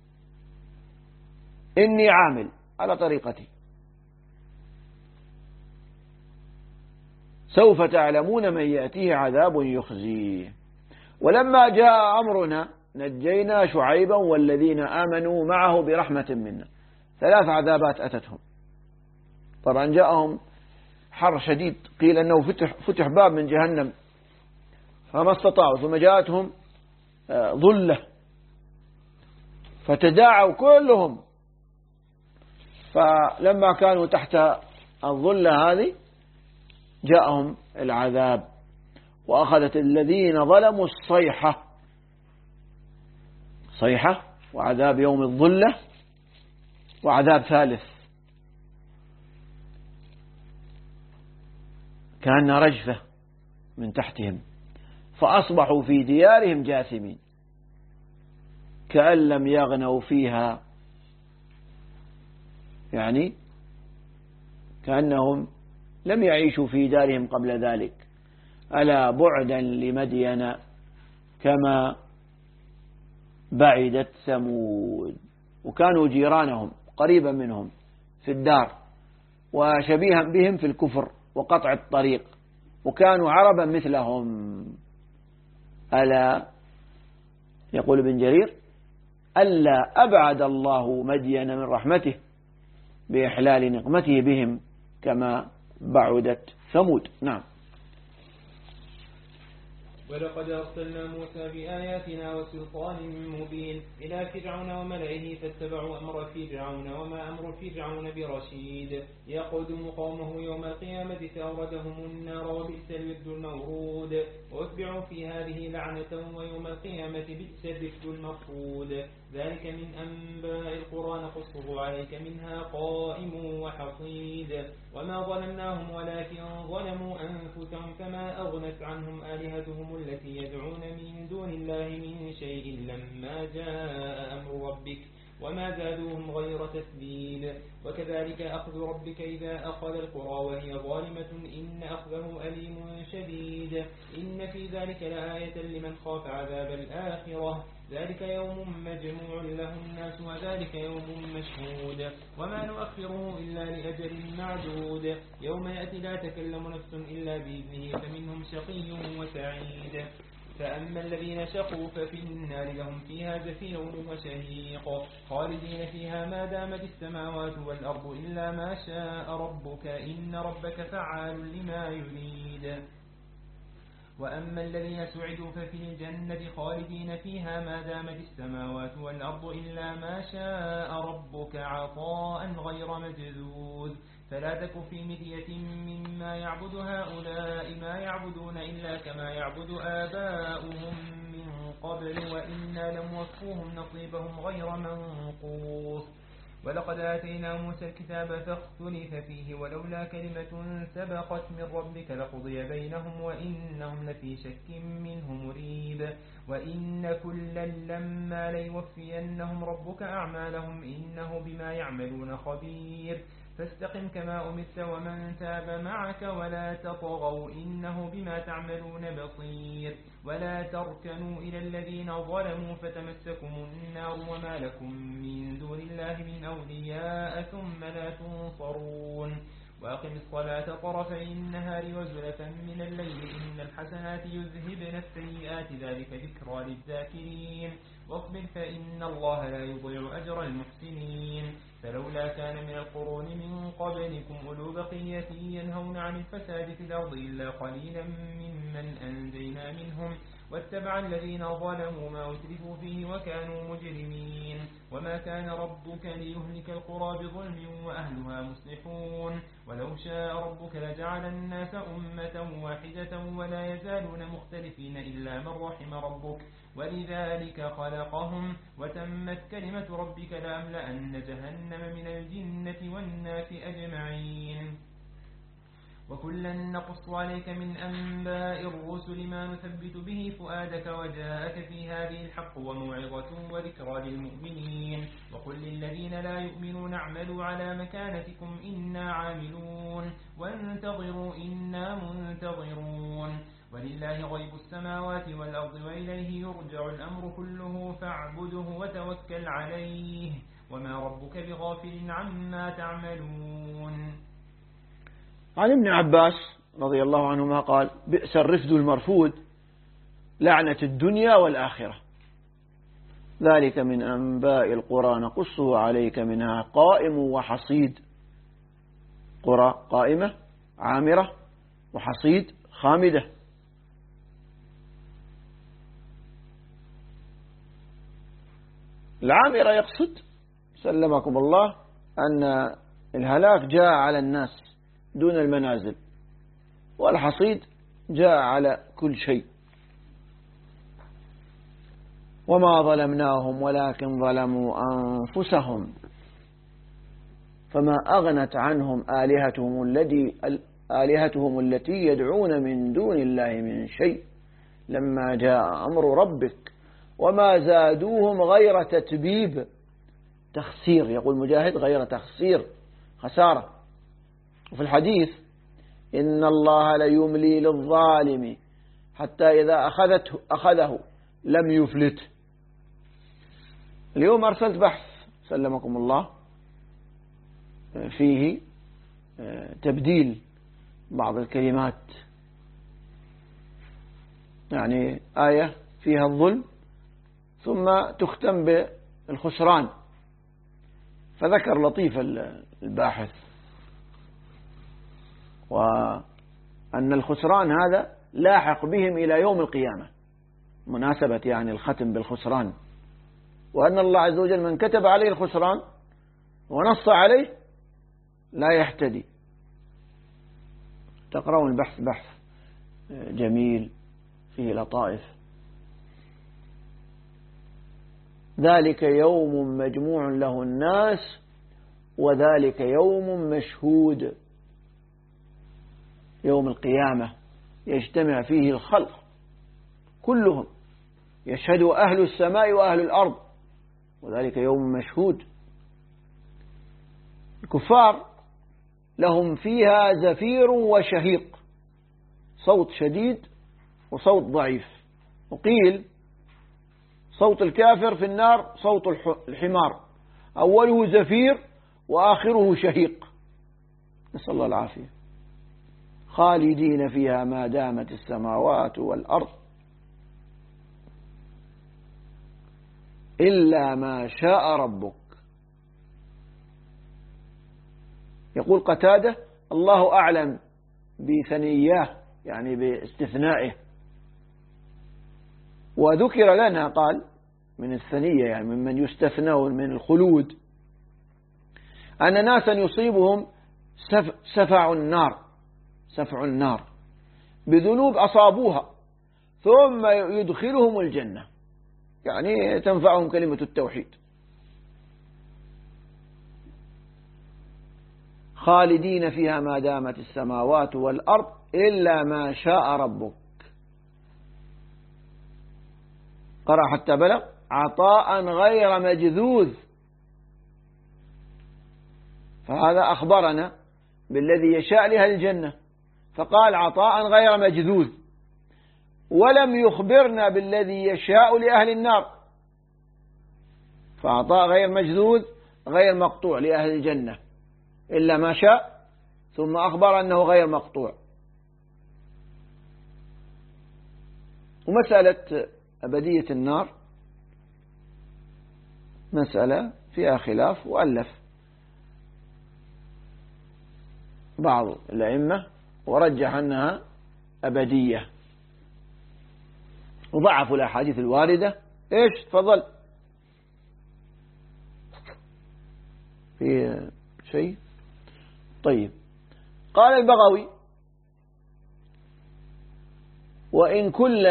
إني عامل على طريقتي سوف تعلمون من يأتيه عذاب يخزيه. ولما جاء أمرنا نجينا شعيبا والذين آمنوا معه برحمة منا. 3 عذابات أتتهم. طبعا جاءهم حر شديد، قيل أنه فتح باب من جهنم فما استطاعوا، ثم جاءتهم ظلة فتداعوا كلهم، فلما كانوا تحت الظلة هذه جاءهم العذاب وأخذت الذين ظلموا الصيحة، صيحة وعذاب يوم الظلة وعذاب ثالث كان رجفة من تحتهم فأصبحوا في ديارهم جاثمين كأن لم يغنوا فيها، يعني كأنهم لم يعيشوا في دارهم قبل ذلك. ألا بعدا لمدين كما بعدت ثمود. وكانوا جيرانهم قريبا منهم في الدار وشبيها بهم في الكفر وقطع الطريق، وكانوا عربا مثلهم. ألا يقول ابن جرير ألا أبعد الله مدين من رحمته بإحلال نقمته بهم كما بعدت ثمود. نعم. ولقد أرسلنا موسى بآياتنا وسلطان مبين إلى فرعون وملئه فاتبعوا أمر فرعون وما أمر فرعون برشيد يقدم قومه يوم القيامة فأوردهم النار وبئس الورد المورود وأتبعوا في هذه لعنة ويوم القيامة بئس الرفد المفقود ذلك من أنباء القرى نقصه عليك منها قائم وحصيد وما ظلمناهم ولكن ظلموا أنفسهم فما أغنت عنهم آلهتهم التي يدعون من دون الله من شيء لما جاء أمر ربك وما زادوهم غير تسبيل وكذلك أخذ ربك إذا أخذ القرى وهي ظالمة إن أخذه أليم شديد إن في ذلك لآية لمن خاف عذاب الآخرة ذلك يوم مجموع له الناس وذلك يوم مشهود وما نؤخره إلا لأجل معدود يوم يأتي لا تكلم نفس إلا بإذنه فمنهم شقي وسعيد فأما الذين شقوا ففي النار لهم فيها زفير وشهيق خالدين فيها ما دامت السماوات والأرض إلا ما شاء ربك إن ربك فعال لما يريد وأما الذين سعدوا ففي الجنة خالدين فيها ما دامت السماوات والأرض إلا ما شاء ربك عطاء غير مجذوذ فلا تك في مدية مما يعبد هؤلاء ما يعبدون إلا كما يعبد آباؤهم من قبل وإنا لموفوهم نصيبهم غير منقوص ولقد آتينا موسى الكتاب فاختلف فيه ولولا كلمة سبقت من ربك لقضي بينهم وإنهم لفي شك منه مريب وإن كلا لما ليوفينهم ربك أعمالهم إنه بما يعملون خبير فاستقم كما أمرت ومن تاب معك ولا تطغوا إنه بما تعملون بصير ولا تركنوا إلى الذين ظلموا فتمسكم النار وما لكم من دون الله من أولياء ثم لا تنصرون وأقم الصلاة طرفي النهار وزلفا من الليل إن الحسنات يذهبن السيئات ذلك ذكرى للذاكرين واصبر فإن الله لا يضيع أجر المحسنين فلولا كان من القرون من قبلكم أولو بقية ينهون عن الفساد في الأرض إلا قليلا ممن أنجينا منهم واتبع الذين ظلموا ما أترفوا فيه وكانوا مجرمين وما كان ربك ليهلك القرى بظلم وأهلها مصلحون ولو شاء ربك لجعل الناس أمة واحدة ولا يزالون مختلفين إلا من رحم ربك ولذلك خلقهم وتمت كلمة ربك لأملأن جهنم من الجنة والناس أجمعين وكلا نقص عليك من أنباء الرسل ما نثبت به فؤادك وجاءك في هذه الحق وموعظة وذكرى للمؤمنين وقل للذين لا يؤمنون اعملوا على مكانتكم إنا عاملون وانتظروا إنا منتظرون ولله غيب السماوات والأرض وإليه يرجع الأمر كله فاعبده وتوكل عليه وما ربك بغافل عما تعملون. عن ابن عباس رضي الله عنهما قال بئس الرفد المرفود لعنة الدنيا والآخرة ذلك من أنباء القرى نقصه عليك منها قائم وحصيد قرى قائمة عامرة وحصيد خامدة العامرة يقصد سلمكم الله أن الهلاك جاء على الناس دون المنازل، والحصيد جاء على كل شيء. وما ظلمناهم ولكن ظلموا أنفسهم فما أغنت عنهم آلهتهم التي يدعون من دون الله من شيء لما جاء أمر ربك وما زادوهم غير تتبيب. تخسير، يقول مجاهد، غير تخسير، خسارة. وفي الحديث إن الله ليملي للظالم حتى إذا أخذه لم يفلته. اليوم أرسلت بحث سلمكم الله فيه تبديل بعض الكلمات، يعني آية فيها الظلم ثم تختم بالخسران، فذكر لطيف الباحث وأن الخسران هذا لاحق بهم إلى يوم القيامة، مناسبة يعني الختم بالخسران، وأن الله عز وجل من كتب عليه الخسران ونص عليه لا يهتدي. تقرأون البحث، بحث جميل فيه لطائف. ذلك يوم مجموع له الناس وذلك يوم مشهود. يوم القيامة يجتمع فيه الخلق كلهم، يشهد أهل السماء وأهل الأرض، وذلك يوم مشهود. الكفار لهم فيها زفير وشهيق، صوت شديد وصوت ضعيف. وقيل صوت الكافر في النار صوت الحمار، أوله زفير وآخره شهيق، نسأل الله العافية. خالدين فيها ما دامت السماوات والأرض إلا ما شاء ربك. يقول قتادة الله أعلم بثنياه، يعني باستثنائه. وذكر لنا قال من الثنية، يعني ممن يستثنون من الخلود، أن ناسا يصيبهم سفع النار بذنوب أصابوها ثم يدخلهم الجنة، يعني تنفعهم كلمة التوحيد. خالدين فيها ما دامت السماوات والأرض إلا ما شاء ربك. قرأ حتى بلغ عطاء غير مجذوذ، فهذا أخبرنا بالذي يشاء لها الجنة فقال عطاء غير مجذوذ، ولم يخبرنا بالذي يشاء لأهل النار، فعطاء غير مجذوذ غير مقطوع لأهل الجنة إلا ما شاء، ثم أخبر أنه غير مقطوع. ومسألة أبدية النار مسألة فيها خلاف، وألف بعض الأئمة ورجح أنها أبدية، وضعفوا الأحاديث الواردة. إيش تفضل في شيء؟ طيب. قال البغوي وإن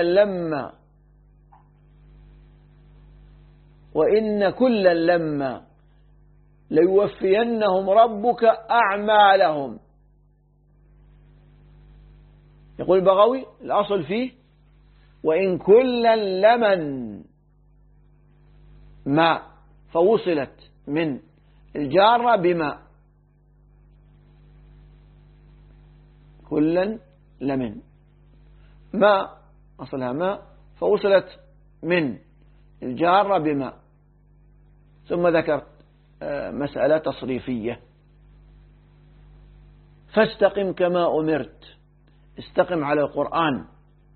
كلا لما ليوفينهم ربك أعمالهم. يقول البغوي الأصل فيه وإن كلا لمن ما، فوصلت من الجارة بما، كلا لمن ما أصلها ما، فوصلت من الجارة بما. ثم ذكرت مسألة تصريفية، فاستقم كما أمرت، استقم على القرآن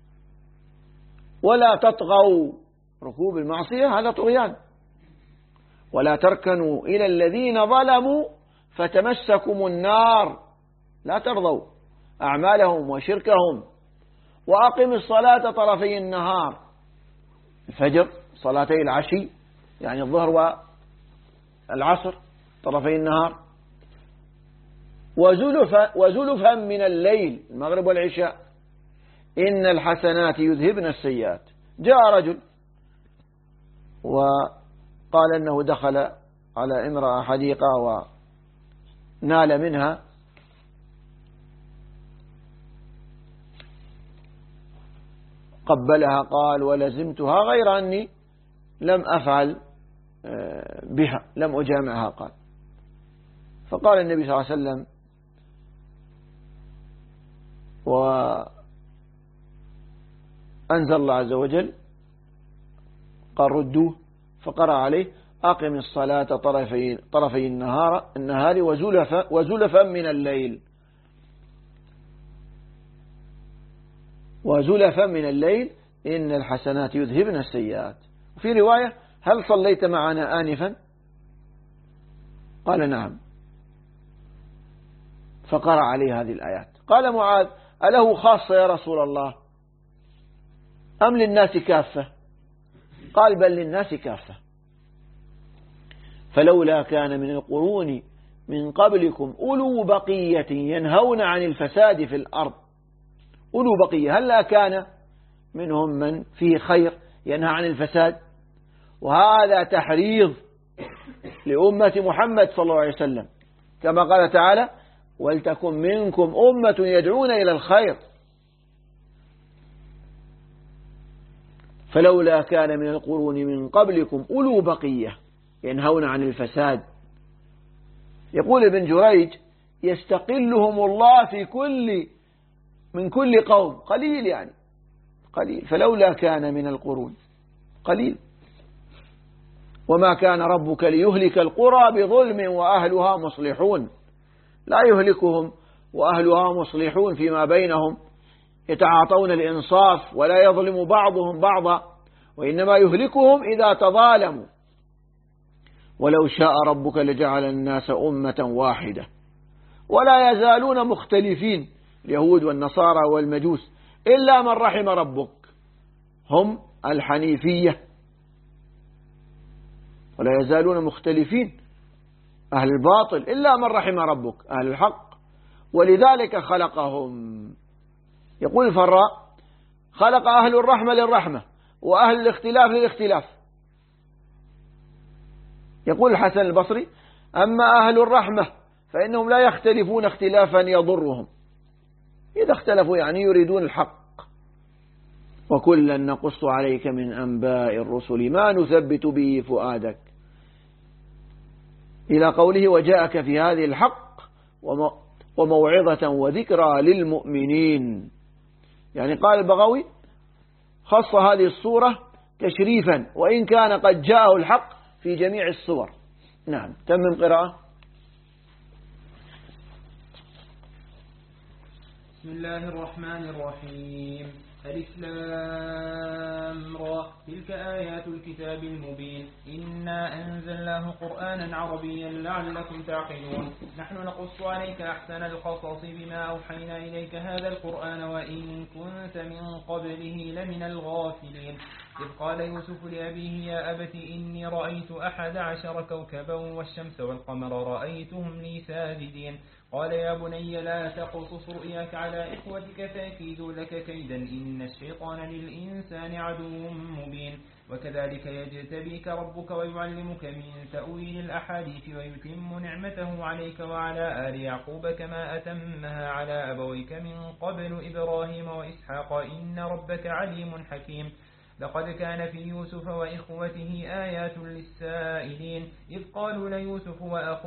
ولا تطغوا، ركوب المعصية هذا طغيان، ولا تركنوا إلى الذين ظلموا فتمسكم النار، لا ترضوا أعمالهم وشركهم. وأقم الصلاة طرفي النهار، الفجر، صلاتي العشي، يعني الظهر والعصر طرفي النهار. وزلفا من الليل، المغرب والعشاء. إن الحسنات يذهبن السيئات. جاء رجل وقال أنه دخل على امرأة حديقة ونال منها قبلها، قال ولزمتها غير أني لم أفعل بها، لم أجامعها. قال فقال النبي صلى الله عليه وسلم وأنزل الله عز وجل قال ردوه، فقرأ عليه أقم الصلاة طرفي النهار وزلفا من الليل. وزلفا من الليل إن الحسنات يذهبن السيئات. في رواية هل صليت معنا آنفا؟ قال نعم. فقرأ عليه هذه الآيات. قال معاذ أله خاصة يا رسول الله أم للناس كافة؟ قال بل للناس كافة. فلولا كان من القرون من قبلكم أولو بقية ينهون عن الفساد في الأرض. أولو بقية، هل لا كان منهم من فيه خير ينهى عن الفساد؟ وهذا تحريض لأمة محمد صلى الله عليه وسلم، كما قال تعالى ولتكن منكم أمة يدعون إلى الخير. فلولا كان من القرون من قبلكم أولو بقية ينهون عن الفساد. يقول ابن جريج يستقلهم الله من كل قوم، قليل يعني قليل. فلولا كان من القرون قليل. وما كان ربك ليهلك القرى بظلم وأهلها مصلحون. لا يهلكهم وأهلها مصلحون فيما بينهم، يتعاطون الإنصاف ولا يظلم بعضهم بعضا، وإنما يهلكهم إذا تظالموا. ولو شاء ربك لجعل الناس أمة واحدة ولا يزالون مختلفين، اليهود والنصارى والمجوس، إلا من رحم ربك، هم الحنيفية. ولا يزالون مختلفين أهل الباطل إلا من رحم ربك، أهل الحق، ولذلك خلقهم. يقول الفراء خلق أهل الرحمة للرحمة وأهل الاختلاف للاختلاف. يقول الحسن البصري أما أهل الرحمة فإنهم لا يختلفون اختلافا يضرهم، إذا اختلفوا يعني يريدون الحق. وكلا نقص عليك من أنباء الرسل ما نثبت به فؤادك، إلى قوله وجاءك في هذه الحق وموعظة وذكرى للمؤمنين. يعني قال البغوي خص هذه الصورة تشريفا وإن كان قد جاءه الحق في جميع الصور. نعم. تمم قراءة. بسم الله الرحمن الرحيم. ألف لام را تلك آيات الكتاب المبين إنا أنزلناه قرآنا عربيا لعلكم تعقلون نحن نقص عليك أحسن القصص بما أوحينا إليك هذا القرآن وإن كنت من قبله لمن الغافلين إذ قال يوسف لأبيه يا أبت إني رأيت 11 كوكبا والشمس والقمر رأيتهم لي ساجدين قال يا بني لا تقصص رؤياك على إخوتك فيكيدوا لك كيدا إن الشيطان للإنسان عدو مبين وكذلك يجتبيك ربك ويعلمك من تأويل الأحاديث ويتم نعمته عليك وعلى آل يعقوب كما أتمها على أبويك من قبل إبراهيم وإسحاق إن ربك عليم حكيم لقد كان في يوسف وإخوته آيات للسائلين إذ قالوا ليوسف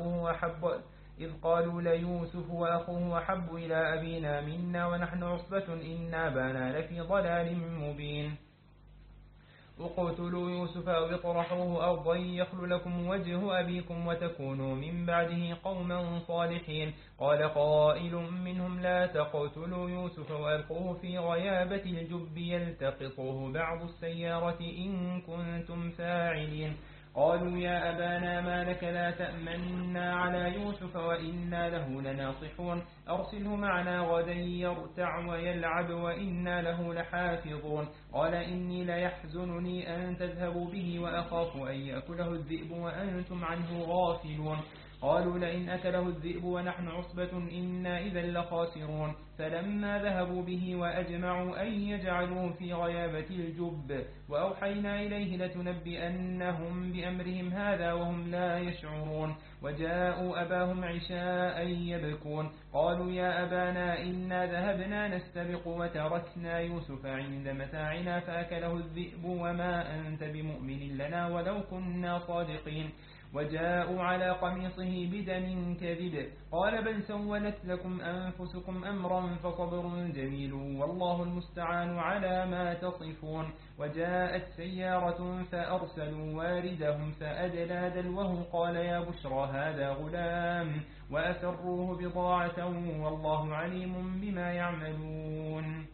وأخوه أحب إلى أبينا منا ونحن عصبة إن أبانا لفي ضلال مبين اقتلوا يوسف أو اطرحوه أرضا يخل لكم وجه أبيكم وتكونوا من بعده قوما صالحين قال قائل منهم لا تقتلوا يوسف وألقوه في غيابة الجب يلتقطه بعض السيارة إن كنتم فاعلين قالوا يا أبانا ما لك لا تأمنا على يوسف وإنا له لناصحون أرسله معنا غدا يرتع ويلعب وإنا له لحافظون قال إني ليحزنني أن تذهبوا به وأخاف أن يأكله الذئب وأنتم عنه غافلون قالوا لئن أكله الذئب ونحن عصبة إنا إذا لخاسرون فلما ذهبوا به وأجمعوا أن يجعلوه في غيابة الجب وأوحينا إليه لتنبئنهم بأمرهم هذا وهم لا يشعرون وجاءوا أباهم عشاء يبكون قالوا يا أبانا إنا ذهبنا نستبق وتركنا يوسف عند متاعنا فأكله الذئب وما أنت بمؤمن لنا ولو كنا صادقين وجاءوا على قميصه بدم كذب قال بل سولت لكم أنفسكم أمرا فصبر جميل والله المستعان على ما تصفون وجاءت سيارة فأرسلوا واردهم فأدلى دلوه قال يا بشرى هذا غلام وأسروه بضاعة والله عليم بما يعملون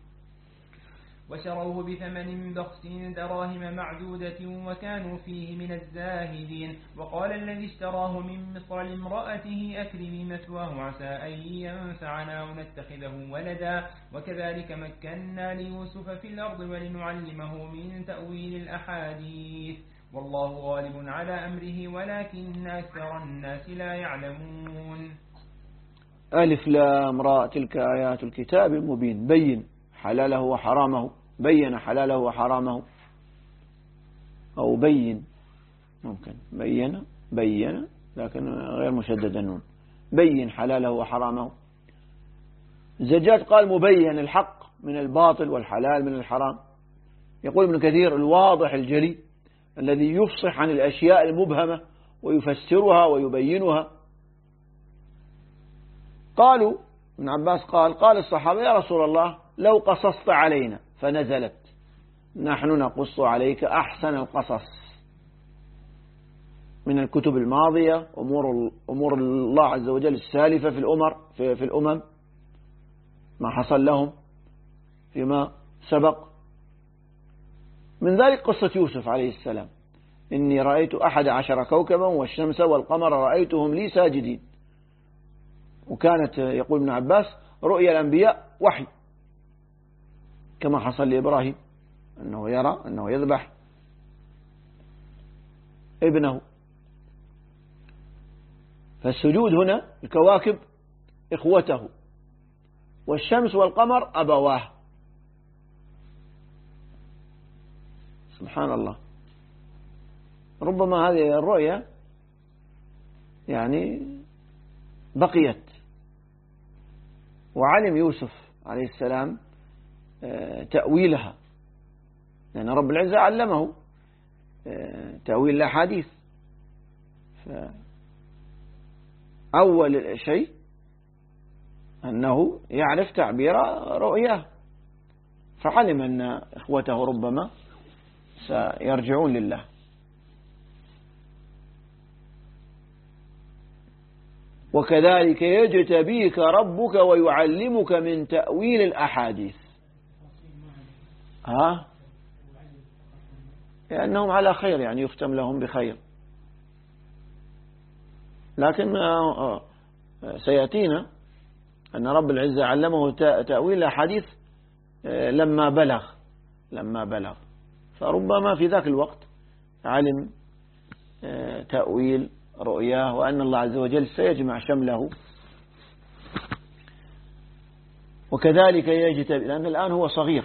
وشروه بثمن بخس دراهم معدودة وكانوا فيه من الزاهدين وقال الذي اشتراه من مصر لامرأته أكرمي مثواه عسى أن ينفعنا ونتخذه ولدا وكذلك مكنا ليوسف في الأرض ولنعلمه من تأويل الأحاديث والله غالب على أمره ولكن أكثر الناس لا يعلمون. ألف لام راء تلك آيات الكتاب المبين بين حلاله وحرامه بين حلاله وحرامه أو بين ممكن بين لكن غير مشدد النون بين حلاله وحرامه. الزجاج قال مبين الحق من الباطل والحلال من الحرام. يقول ابن كثير الواضح الجلي الذي يفصح عن الأشياء المبهمة ويفسرها ويبينها. قالوا ابن عباس قال الصحابة يا رسول الله لو قصصت علينا فنزلت نحن نقص عليك أحسن القصص من الكتب الماضية أمور الله عز وجل السالفة في الأمم ما حصل لهم فيما سبق. من ذلك قصة يوسف عليه السلام إني رأيت 11 كوكبا والشمس والقمر رأيتهم لي ساجدين. وكانت يقول ابن عباس رؤيا الأنبياء وحي كما حصل لإبراهيم أنه يرى أنه يذبح ابنه. فالسجود هنا الكواكب إخوته والشمس والقمر أبواه. سبحان الله. ربما هذه الرؤيا يعني بقيت وعلم يوسف عليه السلام تأويلها لأن رب العزة علمه تأويل الأحاديث. أول شيء أنه يعرف تعبير رؤياه فعلم أن إخوته ربما سيرجعون لله. وكذلك يجتبيك ربك ويعلمك من تأويل الأحاديث لأنهم على خير يعني يختم لهم بخير. لكن سيأتينا أن رب العزة علمه تأويل الأحاديث لما بلغ فربما في ذاك الوقت علم تأويل رؤياه وأن الله عز وجل سيجمع شمله. وكذلك يجتبي لأن الآن هو صغير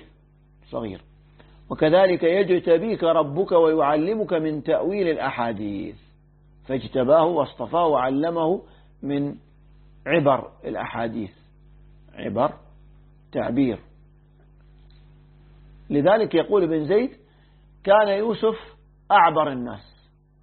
وكذلك يجتبيك ربك ويعلمك من تأويل الأحاديث فاجتباه واصطفاه وعلمه من عبر الأحاديث عبر تعبير. لذلك يقول ابن زيد كان يوسف أعبر الناس.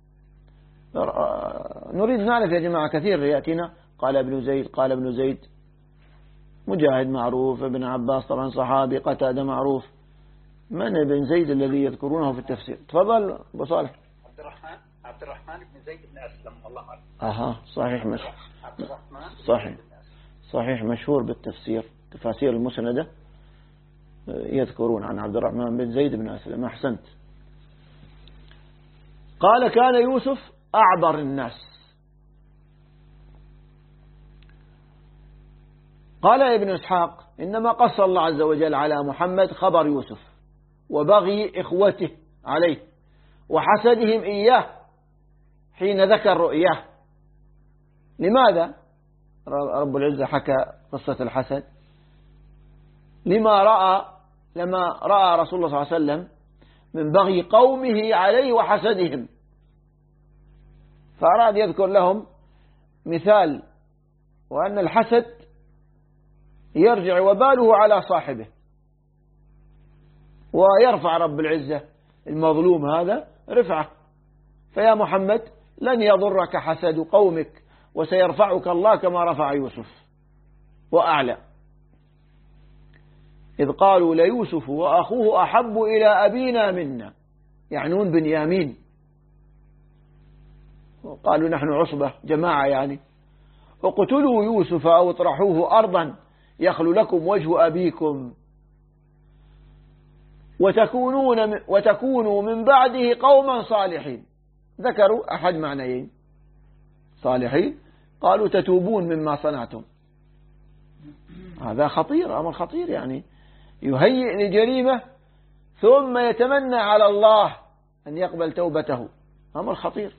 نريد نعرف يا جماعة كثير يأتينا قال ابن زيد مجاهد معروف ابن عباس طبعا صحابي قتادة معروف. من ابن زيد الذي يذكرونه في التفسير؟ تفضل أبو صالح. عبد الرحمن بن زيد بن أسلم والله أعلم. صحيح عبد الرحمن صحيح مشهور بالتفسير تفاسير المسندة يذكرون عن عبد الرحمن بن زيد بن أسلم. أحسنت. قال كان يوسف أعبر الناس. قال ابن إسحاق إنما قص الله عز وجل على محمد خبر يوسف وبغي إخوته عليه وحسدهم إياه حين ذكر رؤياه. لماذا رب العزة حكى قصة الحسد؟ لما رأى رسول الله صلى الله عليه وسلم من بغي قومه عليه وحسدهم، فأراد يذكر لهم مثال، وأن الحسد يرجع وباله على صاحبه، ويرفع رب العزة المظلوم هذا رفعه. فيا محمد لن يضرك حسد قومك وسيرفعك الله كما رفع يوسف وأعلى، إذ قالوا ليوسف وأخوه أحب إلى أبينا منا، يعنون بنيامين، قالوا نحن عصبة جماعة يعني، اقتلوا يوسف أو اطرحوه أرضا يخل لكم وجه أبيكم وتكونوا من بعده قوما صالحين. ذكروا أحد معنيين صالحين، قالوا تتوبون مما صنعتم. هذا خطير، أمر خطير، يعني يهيئ لجريمة ثم يتمنى على الله أن يقبل توبته، أمر خطير.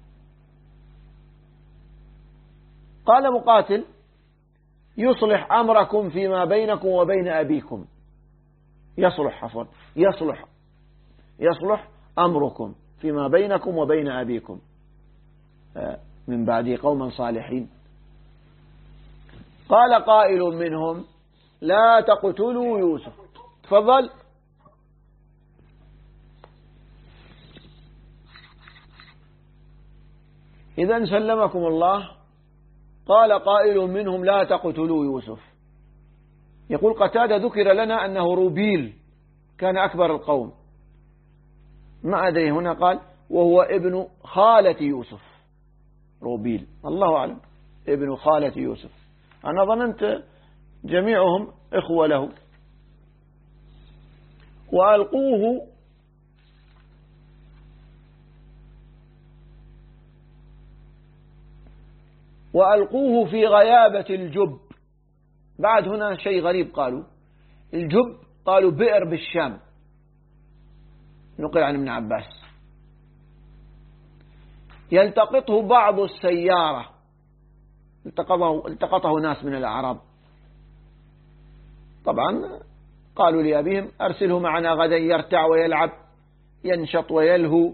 قال مقاتل يصلح أمركم فيما بينكم وبين أبيكم، يصلح أمركم فيما بينكم وبين أبيكم من بعد قوما صالحين. قال قائل منهم لا تقتلوا يوسف. تفضل. إذن سلمكم الله. قال قائل منهم لا تقتلوا يوسف. يقول قتادة ذكر لنا أنه روبيل كان أكبر القوم، ما أدري، هنا قال وهو ابن خالة يوسف. روبيل الله أعلم، ابن خالة يوسف، أنا ظننت جميعهم إخوة له. وألقوه في غيابة الجب. بعد هنا شيء غريب، قالوا الجب، قالوا بئر بالشام، نقل عن ابن عباس. يلتقطه بعض السيارة، التقطه ناس من الأعراب، طبعا قالوا لأبيهم أرسله معنا غدا يرتع ويلعب ينشط ويلهو.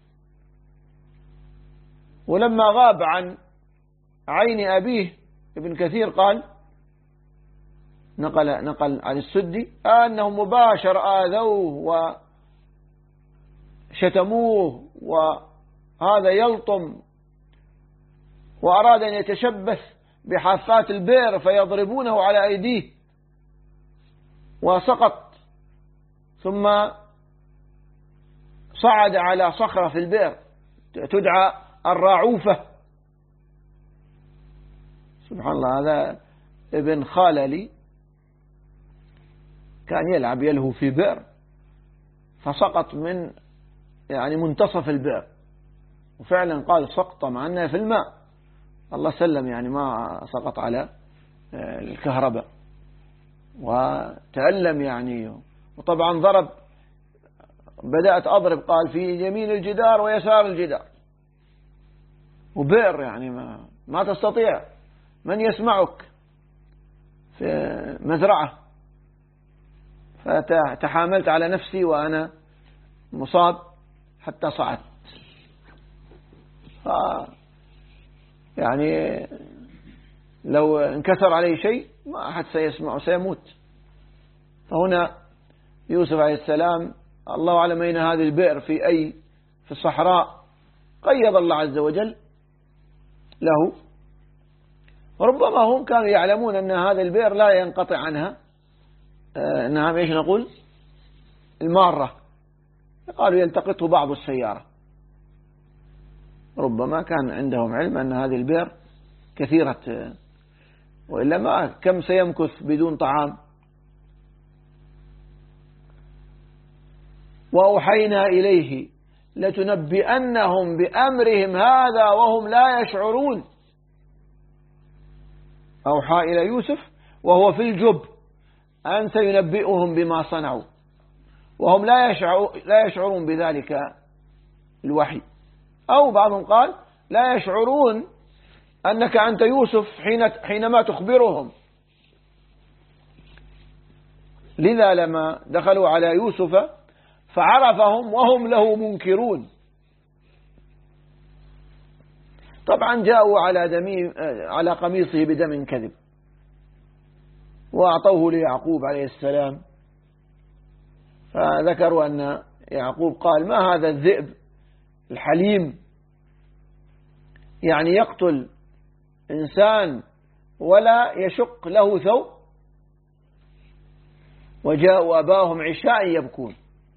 ولما غاب عن عين أبيه، ابن كثير قال نقل عن السدي أنهم مباشر آذوه وشتموه، وهذا يلطم، وأراد أن يتشبث بحافات البئر فيضربونه على أيديه، وسقط ثم صعد على صخرة في البئر تدعى الراعوفة. سبحان الله، هذا ابن خاللي كان يلعب يلهو في بئر فسقط من يعني منتصف البئر، وفعلا قال سقط مع أنه في الماء، الله سلم، يعني ما سقط على الكهرباء، وتألم يعني. وطبعا ضرب، بدأت أضرب، قال في يمين الجدار ويسار الجدار، وبئر يعني ما تستطيع، من يسمعك في مزرعة. فتحاملت على نفسي وأنا مصاب حتى صعدت، يعني لو انكسر عليه شيء ما أحد سيسمع، سيموت. فهنا يوسف عليه السلام الله أعلم أين هذه البئر، في الصحراء، قيض الله عز وجل له. ربما هم كانوا يعلمون أن هذا البئر لا ينقطع عنها، أنها ايش نقول المارة، قالوا يلتقطه بعض السيارة. ربما كان عندهم علم أن هذه البئر كثيرة، وإلا ما كم سيمكث بدون طعام. وأوحينا إليه لتنبئنهم بأمرهم هذا وهم لا يشعرون. أوحى إلى يوسف وهو في الجب أن سينبئهم بما صنعوا، وهم لا يشعرون بذلك الوحي، أو بعضهم قال لا يشعرون أنك أنت يوسف حينما تخبرهم. لذا لما دخلوا على يوسف فعرفهم وهم له منكرون. طبعا جاءوا على قميصه بدم كذب، وأعطوه ليعقوب عليه السلام، فذكروا أن يعقوب قال ما هذا الذئب الحليم، يعني يقتل إنسان ولا يشق له ثوب. وجاءوا أباهم عشاء يبكون،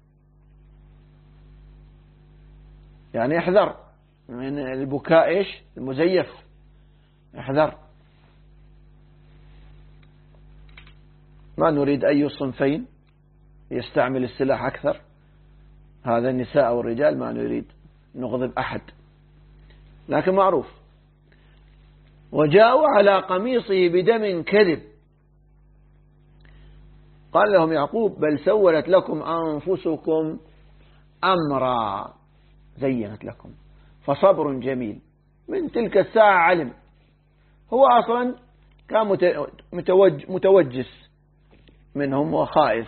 يعني احذر من البكاء المزيف، احذر. ما نريد أي الصنفين يستعمل السلاح أكثر، هذا النساء أو الرجال، ما نريد نغضب أحد، لكن معروف. وجاءوا على قميصه بدم كذب، قال لهم يعقوب بل سولت لكم أنفسكم أمرا، زينت لكم، فصبر جميل. من تلك الساعة علم، هو أصلا كان متوجس منهم وخائف،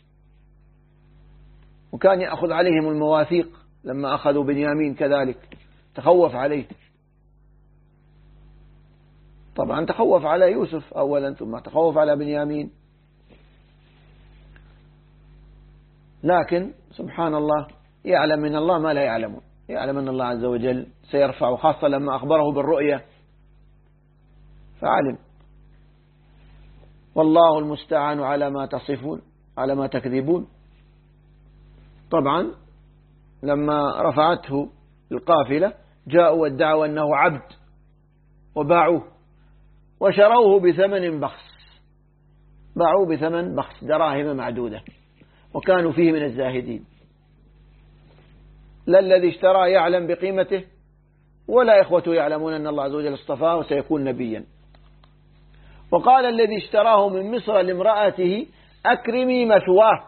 وكان يأخذ عليهم المواثيق. لما أخذوا بنيامين كذلك تخوف عليه، طبعا تخوف على يوسف أولا ثم تخوف على بنيامين. لكن سبحان الله يعلم من الله ما لا يعلمون، يعلم أن الله عز وجل سيرفع، خاصة لما أخبره بالرؤية فعلم. والله المستعان على ما تصفون، على ما تكذبون. طبعا لما رفعته القافلة جاءوا وادعوا أنه عبد وباعوه وشروه بثمن بخس، باعوه بثمن بخس دراهم معدودة، وكانوا فيه من الزاهدين. لا الذي اشترى يعلم بقيمته، ولا إخوته يعلمون أن الله عز وجل اصطفاه وسيكون نبيا. وقال الذي اشتراه من مصر لامرأته أكرمي مثواه.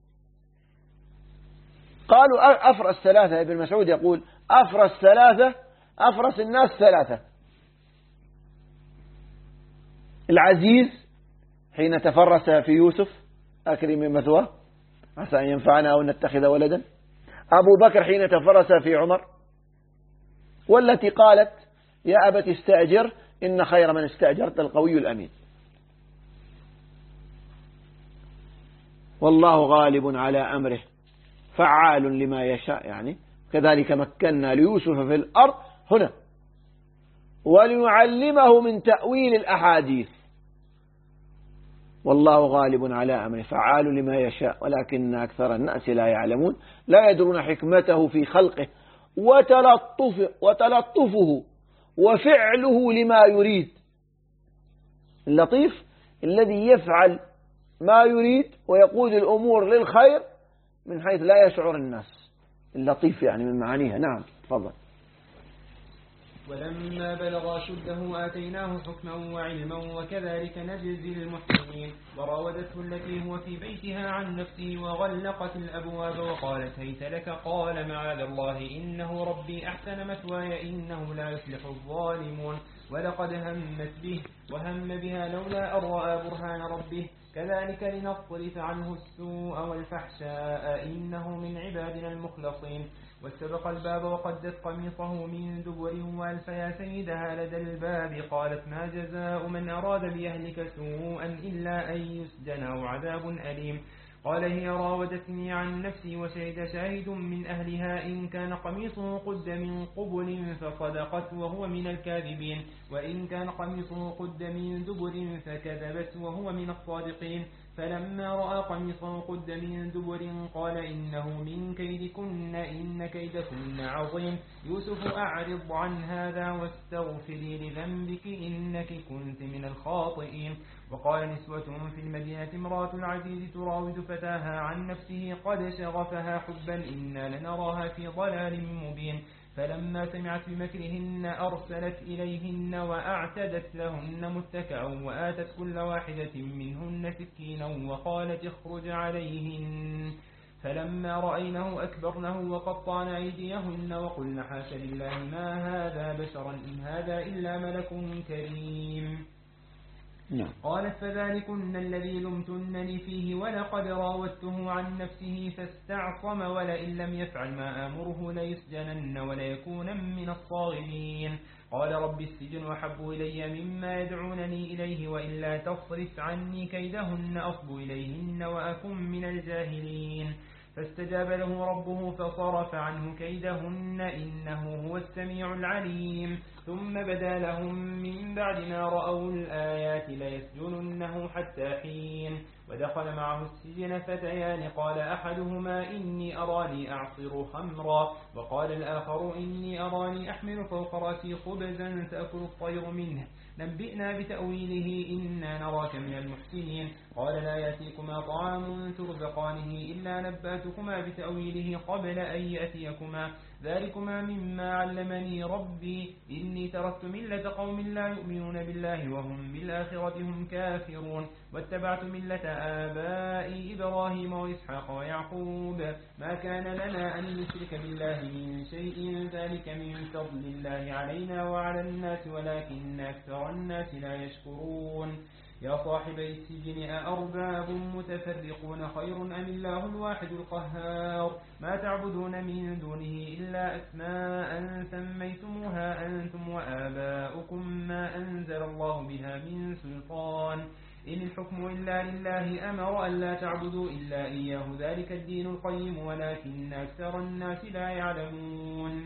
قالوا أفرس ثلاثة، ابن مسعود يقول أفرس ثلاثة، أفرس الناس ثلاثة: العزيز حين تفرس في يوسف أكرمي مثواه عسى أن ينفعنا أو نتخذ ولدا، أبو بكر حين تفرس في عمر، والتي قالت يا أبت استأجر إن خير من استأجرت القوي الأمين. والله غالب على أمره فعال لما يشاء، يعني كذلك مكنا ليوسف في الأرض هنا وليعلمه من تأويل الأحاديث. والله غالب على أمره فعال لما يشاء ولكن أكثر الناس لا يعلمون، لا يدرون حكمته في خلقه وتلطفه وفعله لما يريد. اللطيف الذي يفعل ما يريد ويقود الأمور للخير من حيث لا يشعر الناس. اللطيف يعني من معانيها. نعم تفضل. ولما بلغ أشده آتيناه حكما وعلما وكذلك نجزي المحسنين. وراودته التي هو في بيتها عن نفسه وغلقت الأبواب وقالت هيت لك قال معاذ الله إنه ربي أحسن مثواي إنه لا يفلح الظالمون. ولقد همت به وهم بها لولا أن رأى برهان ربه كذلك لنصرف عنه السوء والفحشاء إنه من عبادنا المخلصين. واستبق الباب وقدت قميصه من دبر وألف يا سيدها لدى الباب قالت ما جزاء من أراد بأهلك سوءا إلا أن يسجن أو عذاب أليم. قال هي راودتني عن نفسي وشهد شاهد من أهلها إن كان قميصه قد من قبل فصدقت وهو من الكاذبين وإن كان قميصه قد من دبر فكذبت وهو من الصادقين. فلما رأى قميصه قد من دبر قال إنه من كيدكن إن كيدكن عظيم. يوسف أعرض عن هذا واستغفري لذنبك إنك كنت من الخاطئين. وقال نسوة في المدينة امرأة العزيز تراود فتاها عن نفسه قد شغفها حبا إنا لنراها في ضلال مبين. فلما سمعت بمكرهن أرسلت إليهن وأعتدت لهن متكئا وآتت كل واحدة منهن سكينا وقالت اخرج عليهن. فلما رأينه أكبرنه وقطعن أيديهن وقلن حاش لله ما هذا بشرا إن هذا إلا ملك كريم. قالت فذلكن الذي لمتنني فيه ولقد راودته عن نفسه فاستعصم ولئن لم يفعل ما آمره ليسجنن وليكون من الصاغرين. قال رب السجن أحب إلي مما يدعونني إليه وإلا تصرف عني كيدهن أصب إليهن وأكن من الجاهلين. فاستجاب له ربه فصرف عنه كيدهن إنه هو السميع العليم. ثم بدا لهم من بعد ما رأوا الآيات ليسجننه حتى حين. ودخل معه السجن فتيان قال أحدهما إني أراني أعصر خمرا وقال الآخر إني أراني أحمل فوق رأسي خبزا تأكل الطير منه نبئنا بتأويله إنا نراك من المحسنين. قال لا يأتيكما طعام ترزقانه إلا نبأتكما بتأويله قبل أن يأتيكما ذلكما مما علمني ربي إني تركت ملة قوم لا يؤمنون بالله وهم بالآخرة هم كافرون واتبعت ملة آبائي إبراهيم وإسحاق ويعقوب ما كان لنا أن نشرك بالله من شيء ذلك من فضل الله علينا وعلى الناس ولكن أكثر الناس لا يشكرون. يا صاحبي السجن أأرباب متفرقون خير أم الله الواحد القهار ما تعبدون من دونه إلا أسماء سميتموها أنتم وآباؤكم ما أنزل الله بها من سلطان إن الحكم إلا لله أمر أن لا تعبدوا إلا إياه ذلك الدين القيم ولكن أكثر الناس لا يعلمون.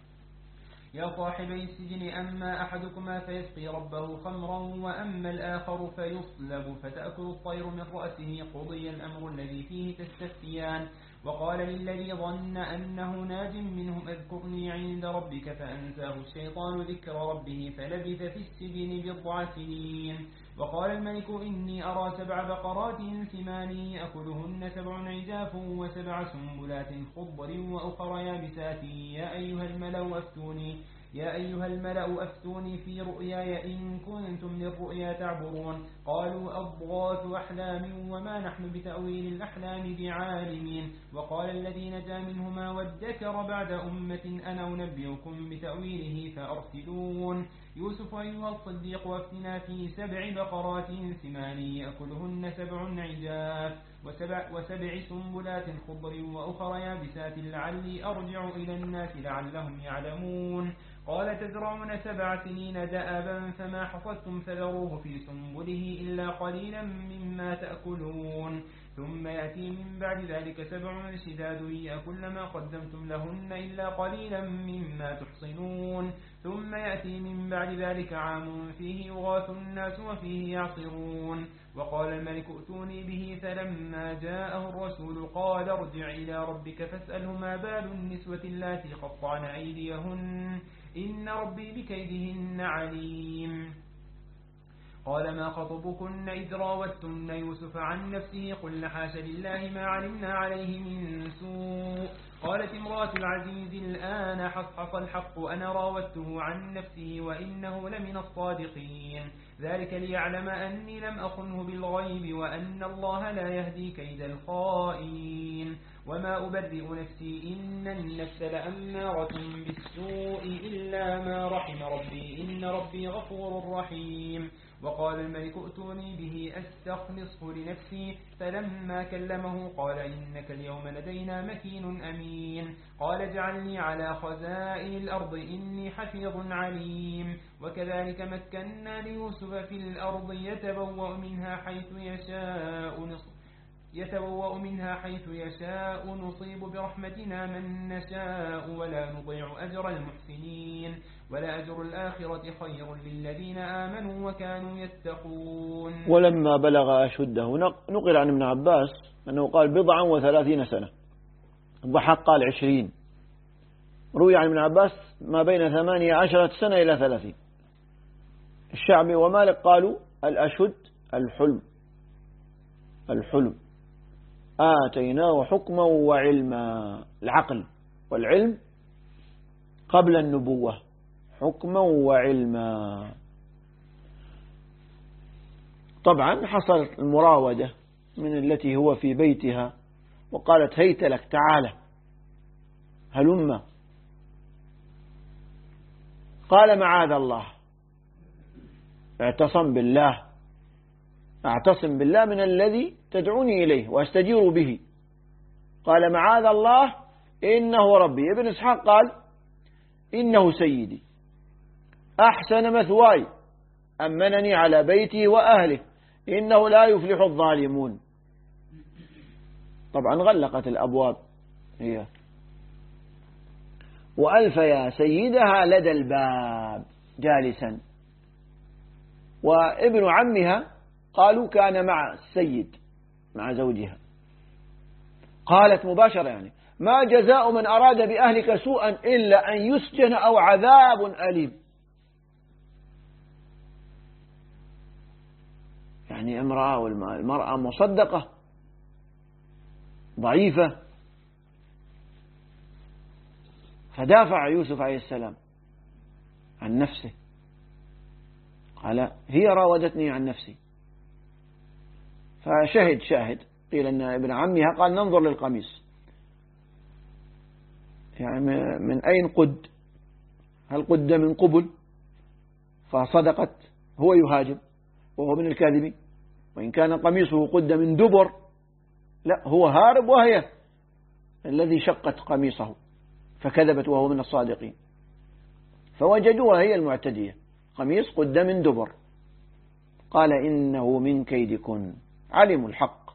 يا صاحبي السجن أما أحدكما فيسقي ربه خمرا وأما الآخر فيصلب فتأكل الطير من رأسه قضي الأمر الذي فيه تستفتيان. وقال للذي ظن أنه ناج منهم اذكرني عند ربك فأنساه الشيطان ذكر ربه فلبث في السجن بضع سنين. وقال الملك إني أرى 7 بقرات سمان يأكلهن 7 عجاف و7 سنبلات خضر وأخر يابسات يا أيها الملأ أفتوني في رؤياي إن كنتم للرؤيا تعبرون. قالوا أضغاث أحلام وما نحن بتأويل الأحلام بعالمين. وقال الذي نجا منهما وادكر بعد أمة أنا أنبئكم بتأويله فأرسلون. يوسف أيها الصديق وافتنا في 7 بقرات سمان يأكلهن 7 عجاف و7 سنبلات خضر وأخر يابسات لعلي أرجع إلى الناس لعلهم يعلمون. قال تزرعون 7 سنين دأبا فما حصدتم فذروه في سنبله إلا قليلا مما تأكلون. ثم يأتي من بعد ذلك 7 شداد يأكل ما قدمتم لهن إلا قليلا مما تحصنون. ثم يأتي من بعد ذلك عام فيه يغاث الناس وفيه يعصرون. وقال الملك ائتوني به فلما جاءه الرسول قال ارجع إلى ربك فاسأله ما بال النسوة اللاتي قطعن أيديهن إن ربي بكيدهن عليم. قال ما خطبكن إذ راوتن يوسف عن نفسه قلن حاش لله ما علمنا عليه من سوء. قالت امرأة العزيز الآن حصحص الحق أنا راودته عن نفسه وإنه لمن الصادقين. ذلك ليعلم أني لم أخنه بالغيب وأن الله لا يهدي كيد الخائنين. وما أبرئ نفسي إن النفس لأمارة بالسوء إلا ما رحم ربي إن ربي غفور رحيم. وقال الملك ائتوني به أستخلصه لنفسي فلما كلمه قال إنك اليوم لدينا مكين أمين. قال اجعلني على خزائن الأرض إني حفيظ عليم. وكذلك مكنا ليوسف في الأرض يتبوأ منها حيث يتبوأ منها حيث يشاء نصيب برحمتنا من نشاء ولا نضيع أجر المحسنين ولا أجر الآخرة خير للذين آمنوا وكانوا يتقون. ولما بلغ أشده نقل عن ابن عباس أنه قال 37 سنة، الضحاك قال 20، روي عن ابن عباس ما بين 18 سنة إلى 30. الشعبي ومالك قالوا الأشد الحلم آتيناه حكما وعلما، العقل والعلم قبل النبوة، حكما وعلما. طبعا حصلت المراودة من التي هو في بيتها وقالت هيت لك تعالى هلم، قال معاذ الله، اعتصم بالله، أعتصم بالله من الذي تدعوني إليه وأستجير به، قال معاذ الله إنه ربي. ابن إسحاق قال إنه سيدي أحسن مثواي أمنني على بيتي وأهله إنه لا يفلح الظالمون. طبعا غلقت الأبواب هي وألف يا سيدها لدى الباب جالسا. وابن عمها قالوا كان مع السيد مع زوجها. قالت مباشرة يعني ما جزاء من أراد بأهلك سوءا إلا أن يسجن أو عذاب أليم. يعني امرأة، والمرأة مصدقة ضعيفة، فدافع يوسف عليه السلام عن نفسه، قال هي راودتني عن نفسي. فشهد شاهد، قيل أن ابن عمها قال ننظر للقميص، يعني من أين قد، هل قد من قبل فصدقت، هو يهاجم وهو من الكاذبين، وإن كان قميصه قد من دبر لا هو هارب وهي الذي شقت قميصه فكذبت وهو من الصادقين، فوجدوها هي المعتدية، قميص قد من دبر. قال إنه من كيدكن، علموا الحق.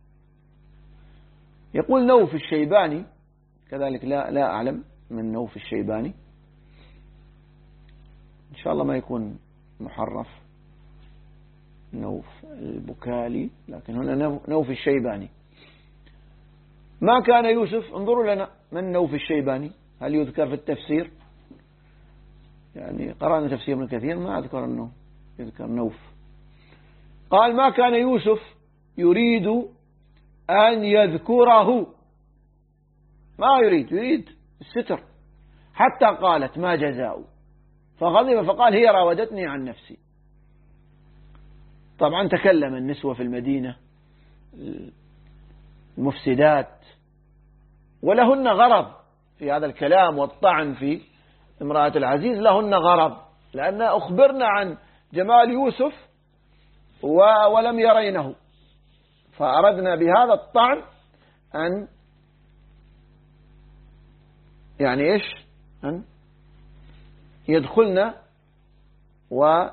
يقول نوف الشيباني كذلك، لا أعلم من نوف الشيباني، إن شاء الله ما يكون محرف نوف البكالي، لكن هنا نوف الشيباني. ما كان يوسف، انظروا لنا من نوف الشيباني، هل يذكر في التفسير؟ يعني قرأنا تفسير من كثير ما أذكر أنه يذكر نوف. قال ما كان يوسف يريد أن يذكره، ما يريد الستر، حتى قالت ما جزاؤه، فغضب فقال هي راودتني عن نفسي. طبعا تكلم النسوة في المدينة المفسدات ولهن غرض في هذا الكلام والطعن في امرأة العزيز، لهن غرض لأن أخبرنا عن جمال يوسف ولم يرينه، فأردنا بهذا الطعن أن يعني إيش أن يدخلنا و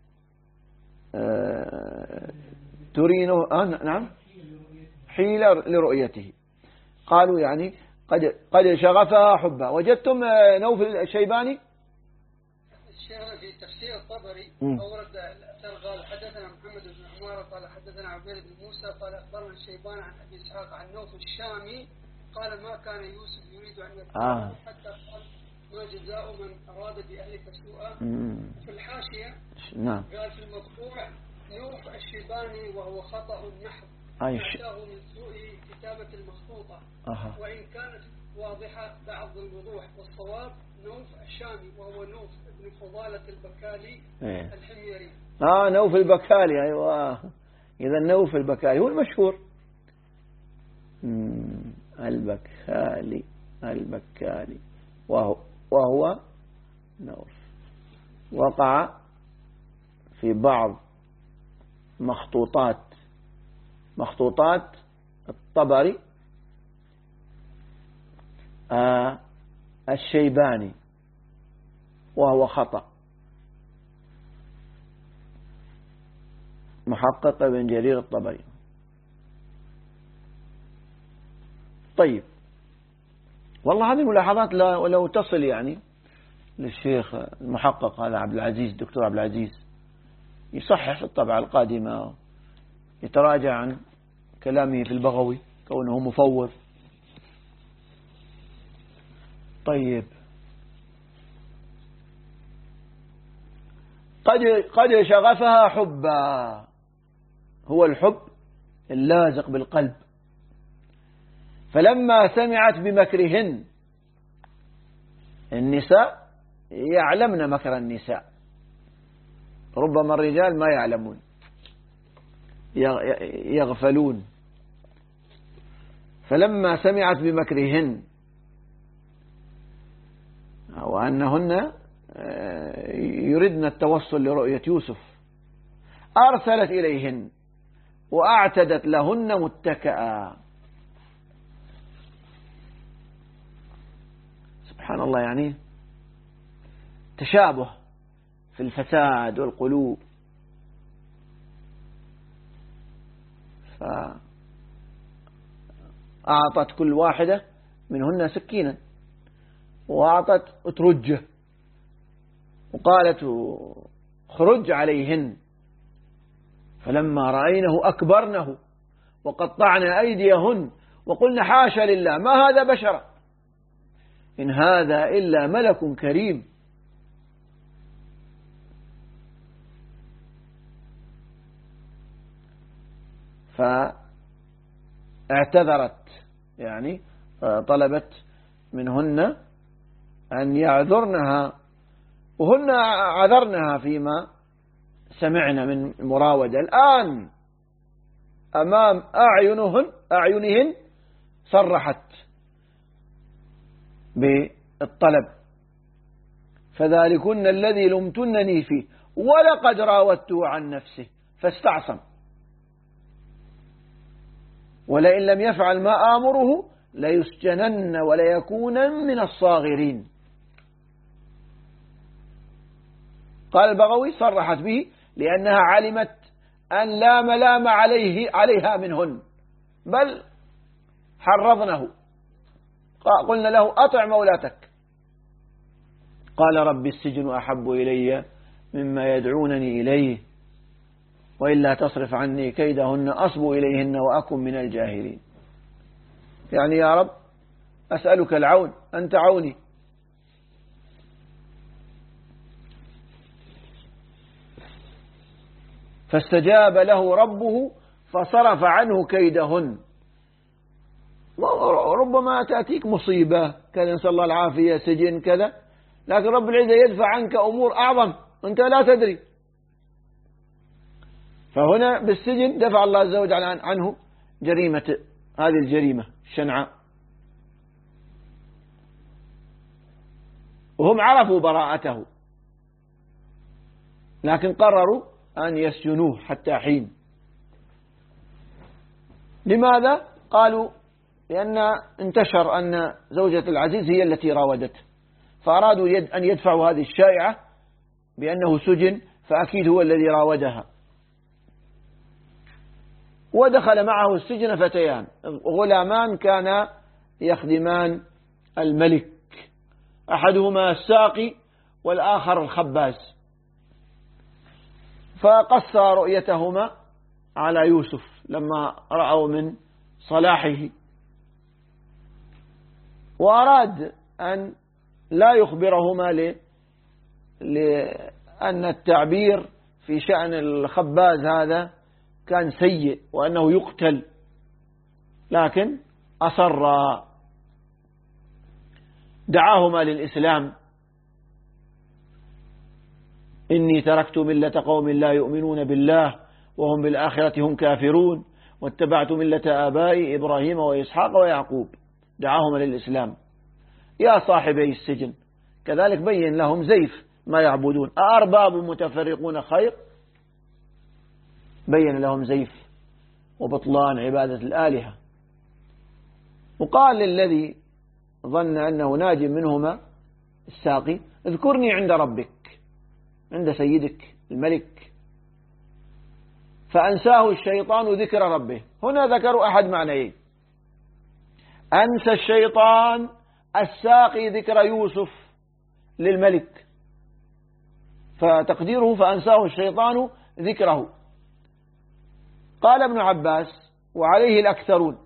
ترينه نعم حيلة لرؤيته. قالوا يعني قد شغفها حبا. وجدتم نوف الشيباني الشيخ في تفسير الطبري أورد الأثر قال حدثنا محمد بن عمارة قال حدثنا عبيد بن موسى قال أخبرنا الشيباني عن أبي إسحاق عن نوف الشامي قال ما كان يوسف يريد أن يتبعه حتى قال ما جزاء من أراد بأهلك سوءا. في الحاشية نعم قال في المطبوع نوف الشيباني وهو خطأ نحو أتاه من سوء كتابة المخطوطة وإن كانت واضحة بعض الوضوح، والصواب نوف الشامي وهو نوف ابن فضالة البكالي الحميري. نوف البكالي، أيوة، إذا نوف البكالي هو المشهور. البكالي وهو نوف وقع في بعض مخطوطات الطبري الشيباني وهو خطأ. محقق ابن جرير الطبري. طيب، والله هذه ملاحظات لو تصل يعني للشيخ المحقق هذا عبد العزيز، الدكتور عبد العزيز، يصحح في الطبعة القادمة، يتراجع عن كلامه في البغوي كونه مفوض. طيب، قد شغفها حبا، هو الحب اللازق بالقلب. فلما سمعت بمكرهن، النساء يعلمن مكر النساء، ربما الرجال ما يعلمون، يغفلون. فلما سمعت بمكرهن وأنهن يردن التوصل لرؤية يوسف، أرسلت إليهن وأعتدت لهن متكئا. سبحان الله، يعني تشابه في الفساد والقلوب. فأعطت كل واحدة منهن سكينا، وأعطت أترجه، وقالت خرج عليهن. فلما رأينه أكبرنه وقطعنا أيديهن وقلنا حاشا لله ما هذا بشرا إن هذا إلا ملك كريم. فاعتذرت، يعني طلبت منهن أن يعذرنها، وهن عذرنها فيما سمعنا من مراودة. الآن أمام أعينهن صرحت بالطلب: فذلكن الذي لمتنني فيه ولقد راودته عن نفسه فاستعصم، ولئن لم يفعل ما آمره ليسجنن وليكونن من الصاغرين. قال البغوي: صرحت به لأنها علمت أن لا ملام عليها منهن، بل حرضنه. قلنا له: أطع مولاتك. قال: رب السجن أحب إلي مما يدعونني إليه، وإلا تصرف عني كيدهن أصب إليهن وأكن من الجاهلين. يعني يا رب أسألك العون، أنت عوني. فاستجاب له ربه فصرف عنه كيدهن. ربما تأتيك مصيبة كذا، نسأل الله العافية، سجن كذا، لكن رب العزة يدفع عنك أمور أعظم أنت لا تدري. فهنا بالسجن دفع الله عز وجل عنه جريمة، هذه الجريمة الشنعاء. وهم عرفوا براءته، لكن قرروا أن يسجنوه حتى حين. لماذا؟ قالوا: لأن انتشر أن زوجة العزيز هي التي راودته، فأرادوا أن يدفعوا هذه الشائعة بأنه سجن، فأكيد هو الذي راودها. ودخل معه السجن فتيان غلامان كانا يخدمان الملك، أحدهما الساقي والآخر الخباز. فقص رؤيتهما على يوسف لما رأوا من صلاحه، وأراد أن لا يخبرهما لأن التعبير في شأن الخباز هذا كان سيء وأنه يقتل، لكن أصر. دعاهما للإسلام: إني تركت ملة قوم لا يؤمنون بالله وهم بالآخرة هم كافرون واتبعت ملة آبائي إبراهيم وإسحاق ويعقوب. دعاهما للإسلام. يا صاحبي السجن، كذلك بين لهم زيف ما يعبدون، أأرباب متفرقون خير؟ بين لهم زيف وبطلان عبادة الآلهة. وقال للذي ظن أنه ناج منهما الساقي: اذكرني عند ربك، عند سيدك الملك. فأنساه الشيطان ذكر ربه. هنا ذكروا أحد معنيين: أنسى الشيطان الساقي ذكر يوسف للملك، فتقديره فأنساه الشيطان ذكره. قال ابن عباس وعليه الأكثرون: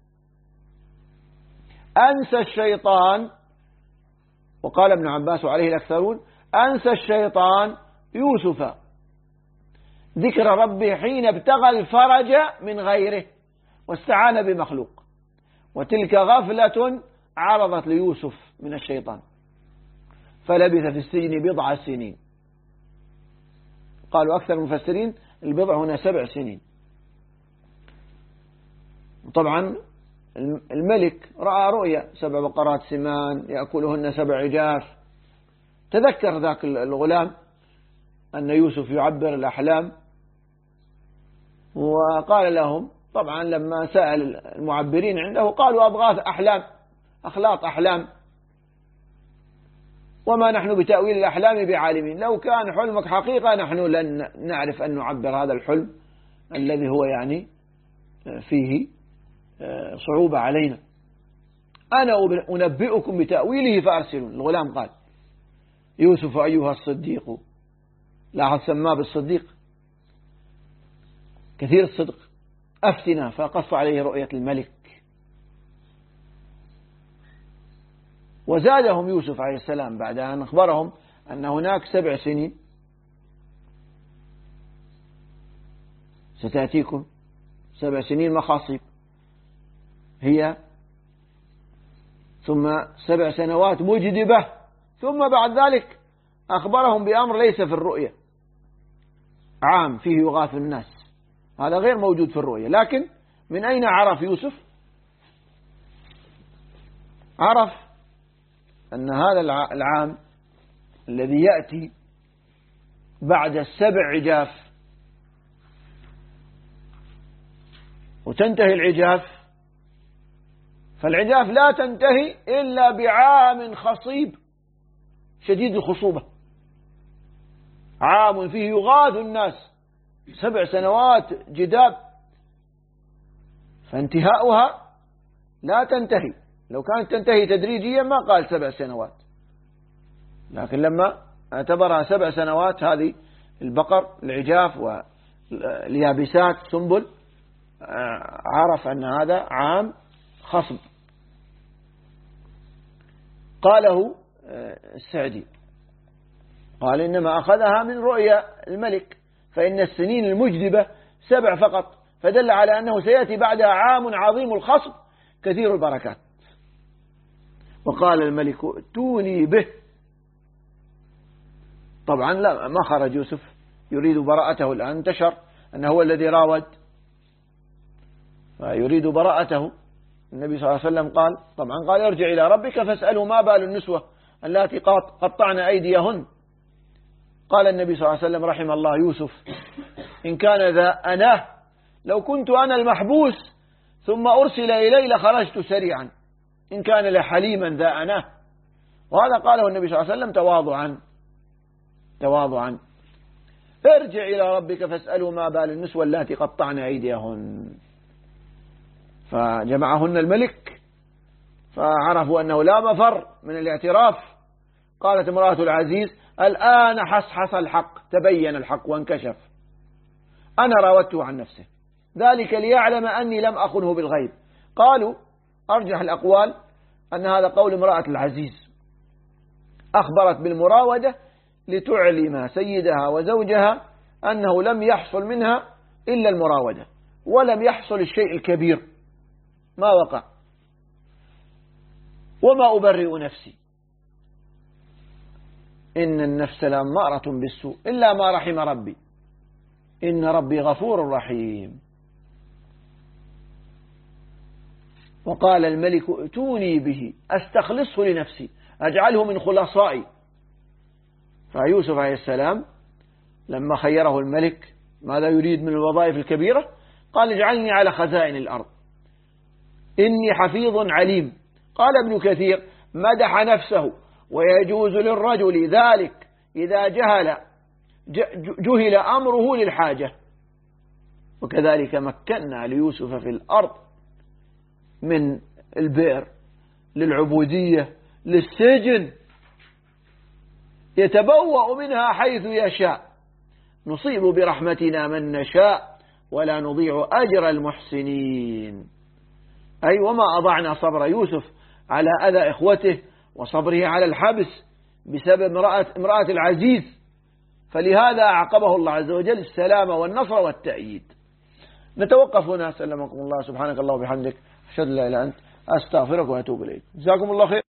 أنسى الشيطان، وقال ابن عباس وعليه الأكثرون: أنسى الشيطان يوسف ذكر ربه حين ابتغى الفرج من غيره واستعان بمخلوق، وتلك غفلة عرضت ليوسف من الشيطان فلبث في السجن 7 سنين. قالوا أكثر المفسرين البضع هنا 7 سنين. طبعا الملك رأى رؤيا 7 بقرات سمان يأكلهن 7 عجاف. تذكر ذاك الغلام أن يوسف يعبر الأحلام، وقال لهم، طبعا لما سأل المعبرين عنده قالوا أضغاث أحلام، أخلاط أحلام، وما نحن بتأويل الأحلام بعالمين، لو كان حلمك حقيقة نحن لن نعرف أن نعبر هذا الحلم الذي هو يعني فيه صعوبة علينا. أنا أنبئكم بتأويله فأرسلون. الغلام قال: يوسف أيها الصديق، لاحظ سماه بالصديق، كثير الصدق، أفتنا. فقص عليه رؤية الملك. وزادهم يوسف عليه السلام بعد أن أخبرهم أن هناك 7 سنين ستأتيكم 7 سنين مخاصب هي، ثم 7 سنوات مجدبة، ثم بعد ذلك أخبرهم بأمر ليس في الرؤية، عام فيه يغاث الناس، هذا غير موجود في الرؤية. لكن من أين عرف يوسف؟ عرف أن هذا العام الذي يأتي بعد 7 عجاف وتنتهي العجاف، فالعجاف لا تنتهي إلا بعام خصيب شديد الخصوبة، عام فيه يغاث الناس، 7 سنوات جداب، فانتهاؤها لا تنتهي. لو كانت تنتهي تدريجيا ما قال 7 سنوات، لكن لما اعتبرها 7 سنوات هذه البقر العجاف واليابسات سنبل، عرف أن هذا عام خصب. قاله السعدي قال: إنما أخذها من رؤيا الملك، فإن السنين المجدبة 7 فقط، فدل على أنه سيأتي بعدها عام عظيم الخصب كثير البركات. وقال الملك: ائتوني به. طبعا لا، ما خرج يوسف يريد براءته الآن، انتشر أنه هو الذي راود، فيريد براءته. النبي صلى الله عليه وسلم قال، طبعا قال: ارجع إلى ربك فاسأله ما بال النسوة اللاتي قطعن أيديهن. قال النبي صلى الله عليه وسلم: رحم الله يوسف إن كان ذا أناه، لو كنت أنا المحبوس ثم أرسل إلي لخرجت سريعا، إن كان لحليما ذا أناه. وهذا قاله النبي صلى الله عليه وسلم تواضعا. ارجع إلى ربك فاسأله ما بال النسوة اللاتي قطعن أيديهن. فجمعهن الملك فعرفوا أنه لا مفر من الاعتراف. قالت امرأة العزيز: الآن حصحص الحق، تبين الحق وانكشف، أنا راودته عن نفسه، ذلك ليعلم أني لم أخنه بالغيب. قالوا أرجح الأقوال أن هذا قول امرأة العزيز، أخبرت بالمراودة لتعلم سيدها وزوجها أنه لم يحصل منها إلا المراودة، ولم يحصل الشيء الكبير، ما وقع. وما أبرئ نفسي إن النفس لأمارة بالسوء إلا ما رحم ربي إن ربي غفور رحيم. وقال الملك: ائتوني به أستخلصه لنفسي أجعله من خلصائي. فيوسف عليه السلام لما خيره الملك ماذا يريد من الوظائف الكبيرة، قال: اجعلني على خزائن الأرض إني حفيظ عليم. قال ابن كثير: مدح نفسه، ويجوز للرجل ذلك إذا جهل أمره للحاجة. وكذلك مكنا ليوسف في الأرض من للبئر، للعبودية، للسجن، يتبوأ منها حيث يشاء. نصيب برحمتنا من نشاء ولا نضيع أجر المحسنين. أي وما أضعنا صبر يوسف على أذى إخوته وصبره على الحبس بسبب امرأة العزيز، فلهذا أعقبه الله عز وجل السلامة والنصر والتأييد. نتوقف هنا. سلمكم الله. سبحانك الله وبحمدك، أشهد أن لا إله إلا أنت، أستغفرك وأتوب إليك. جزاكم الله خير.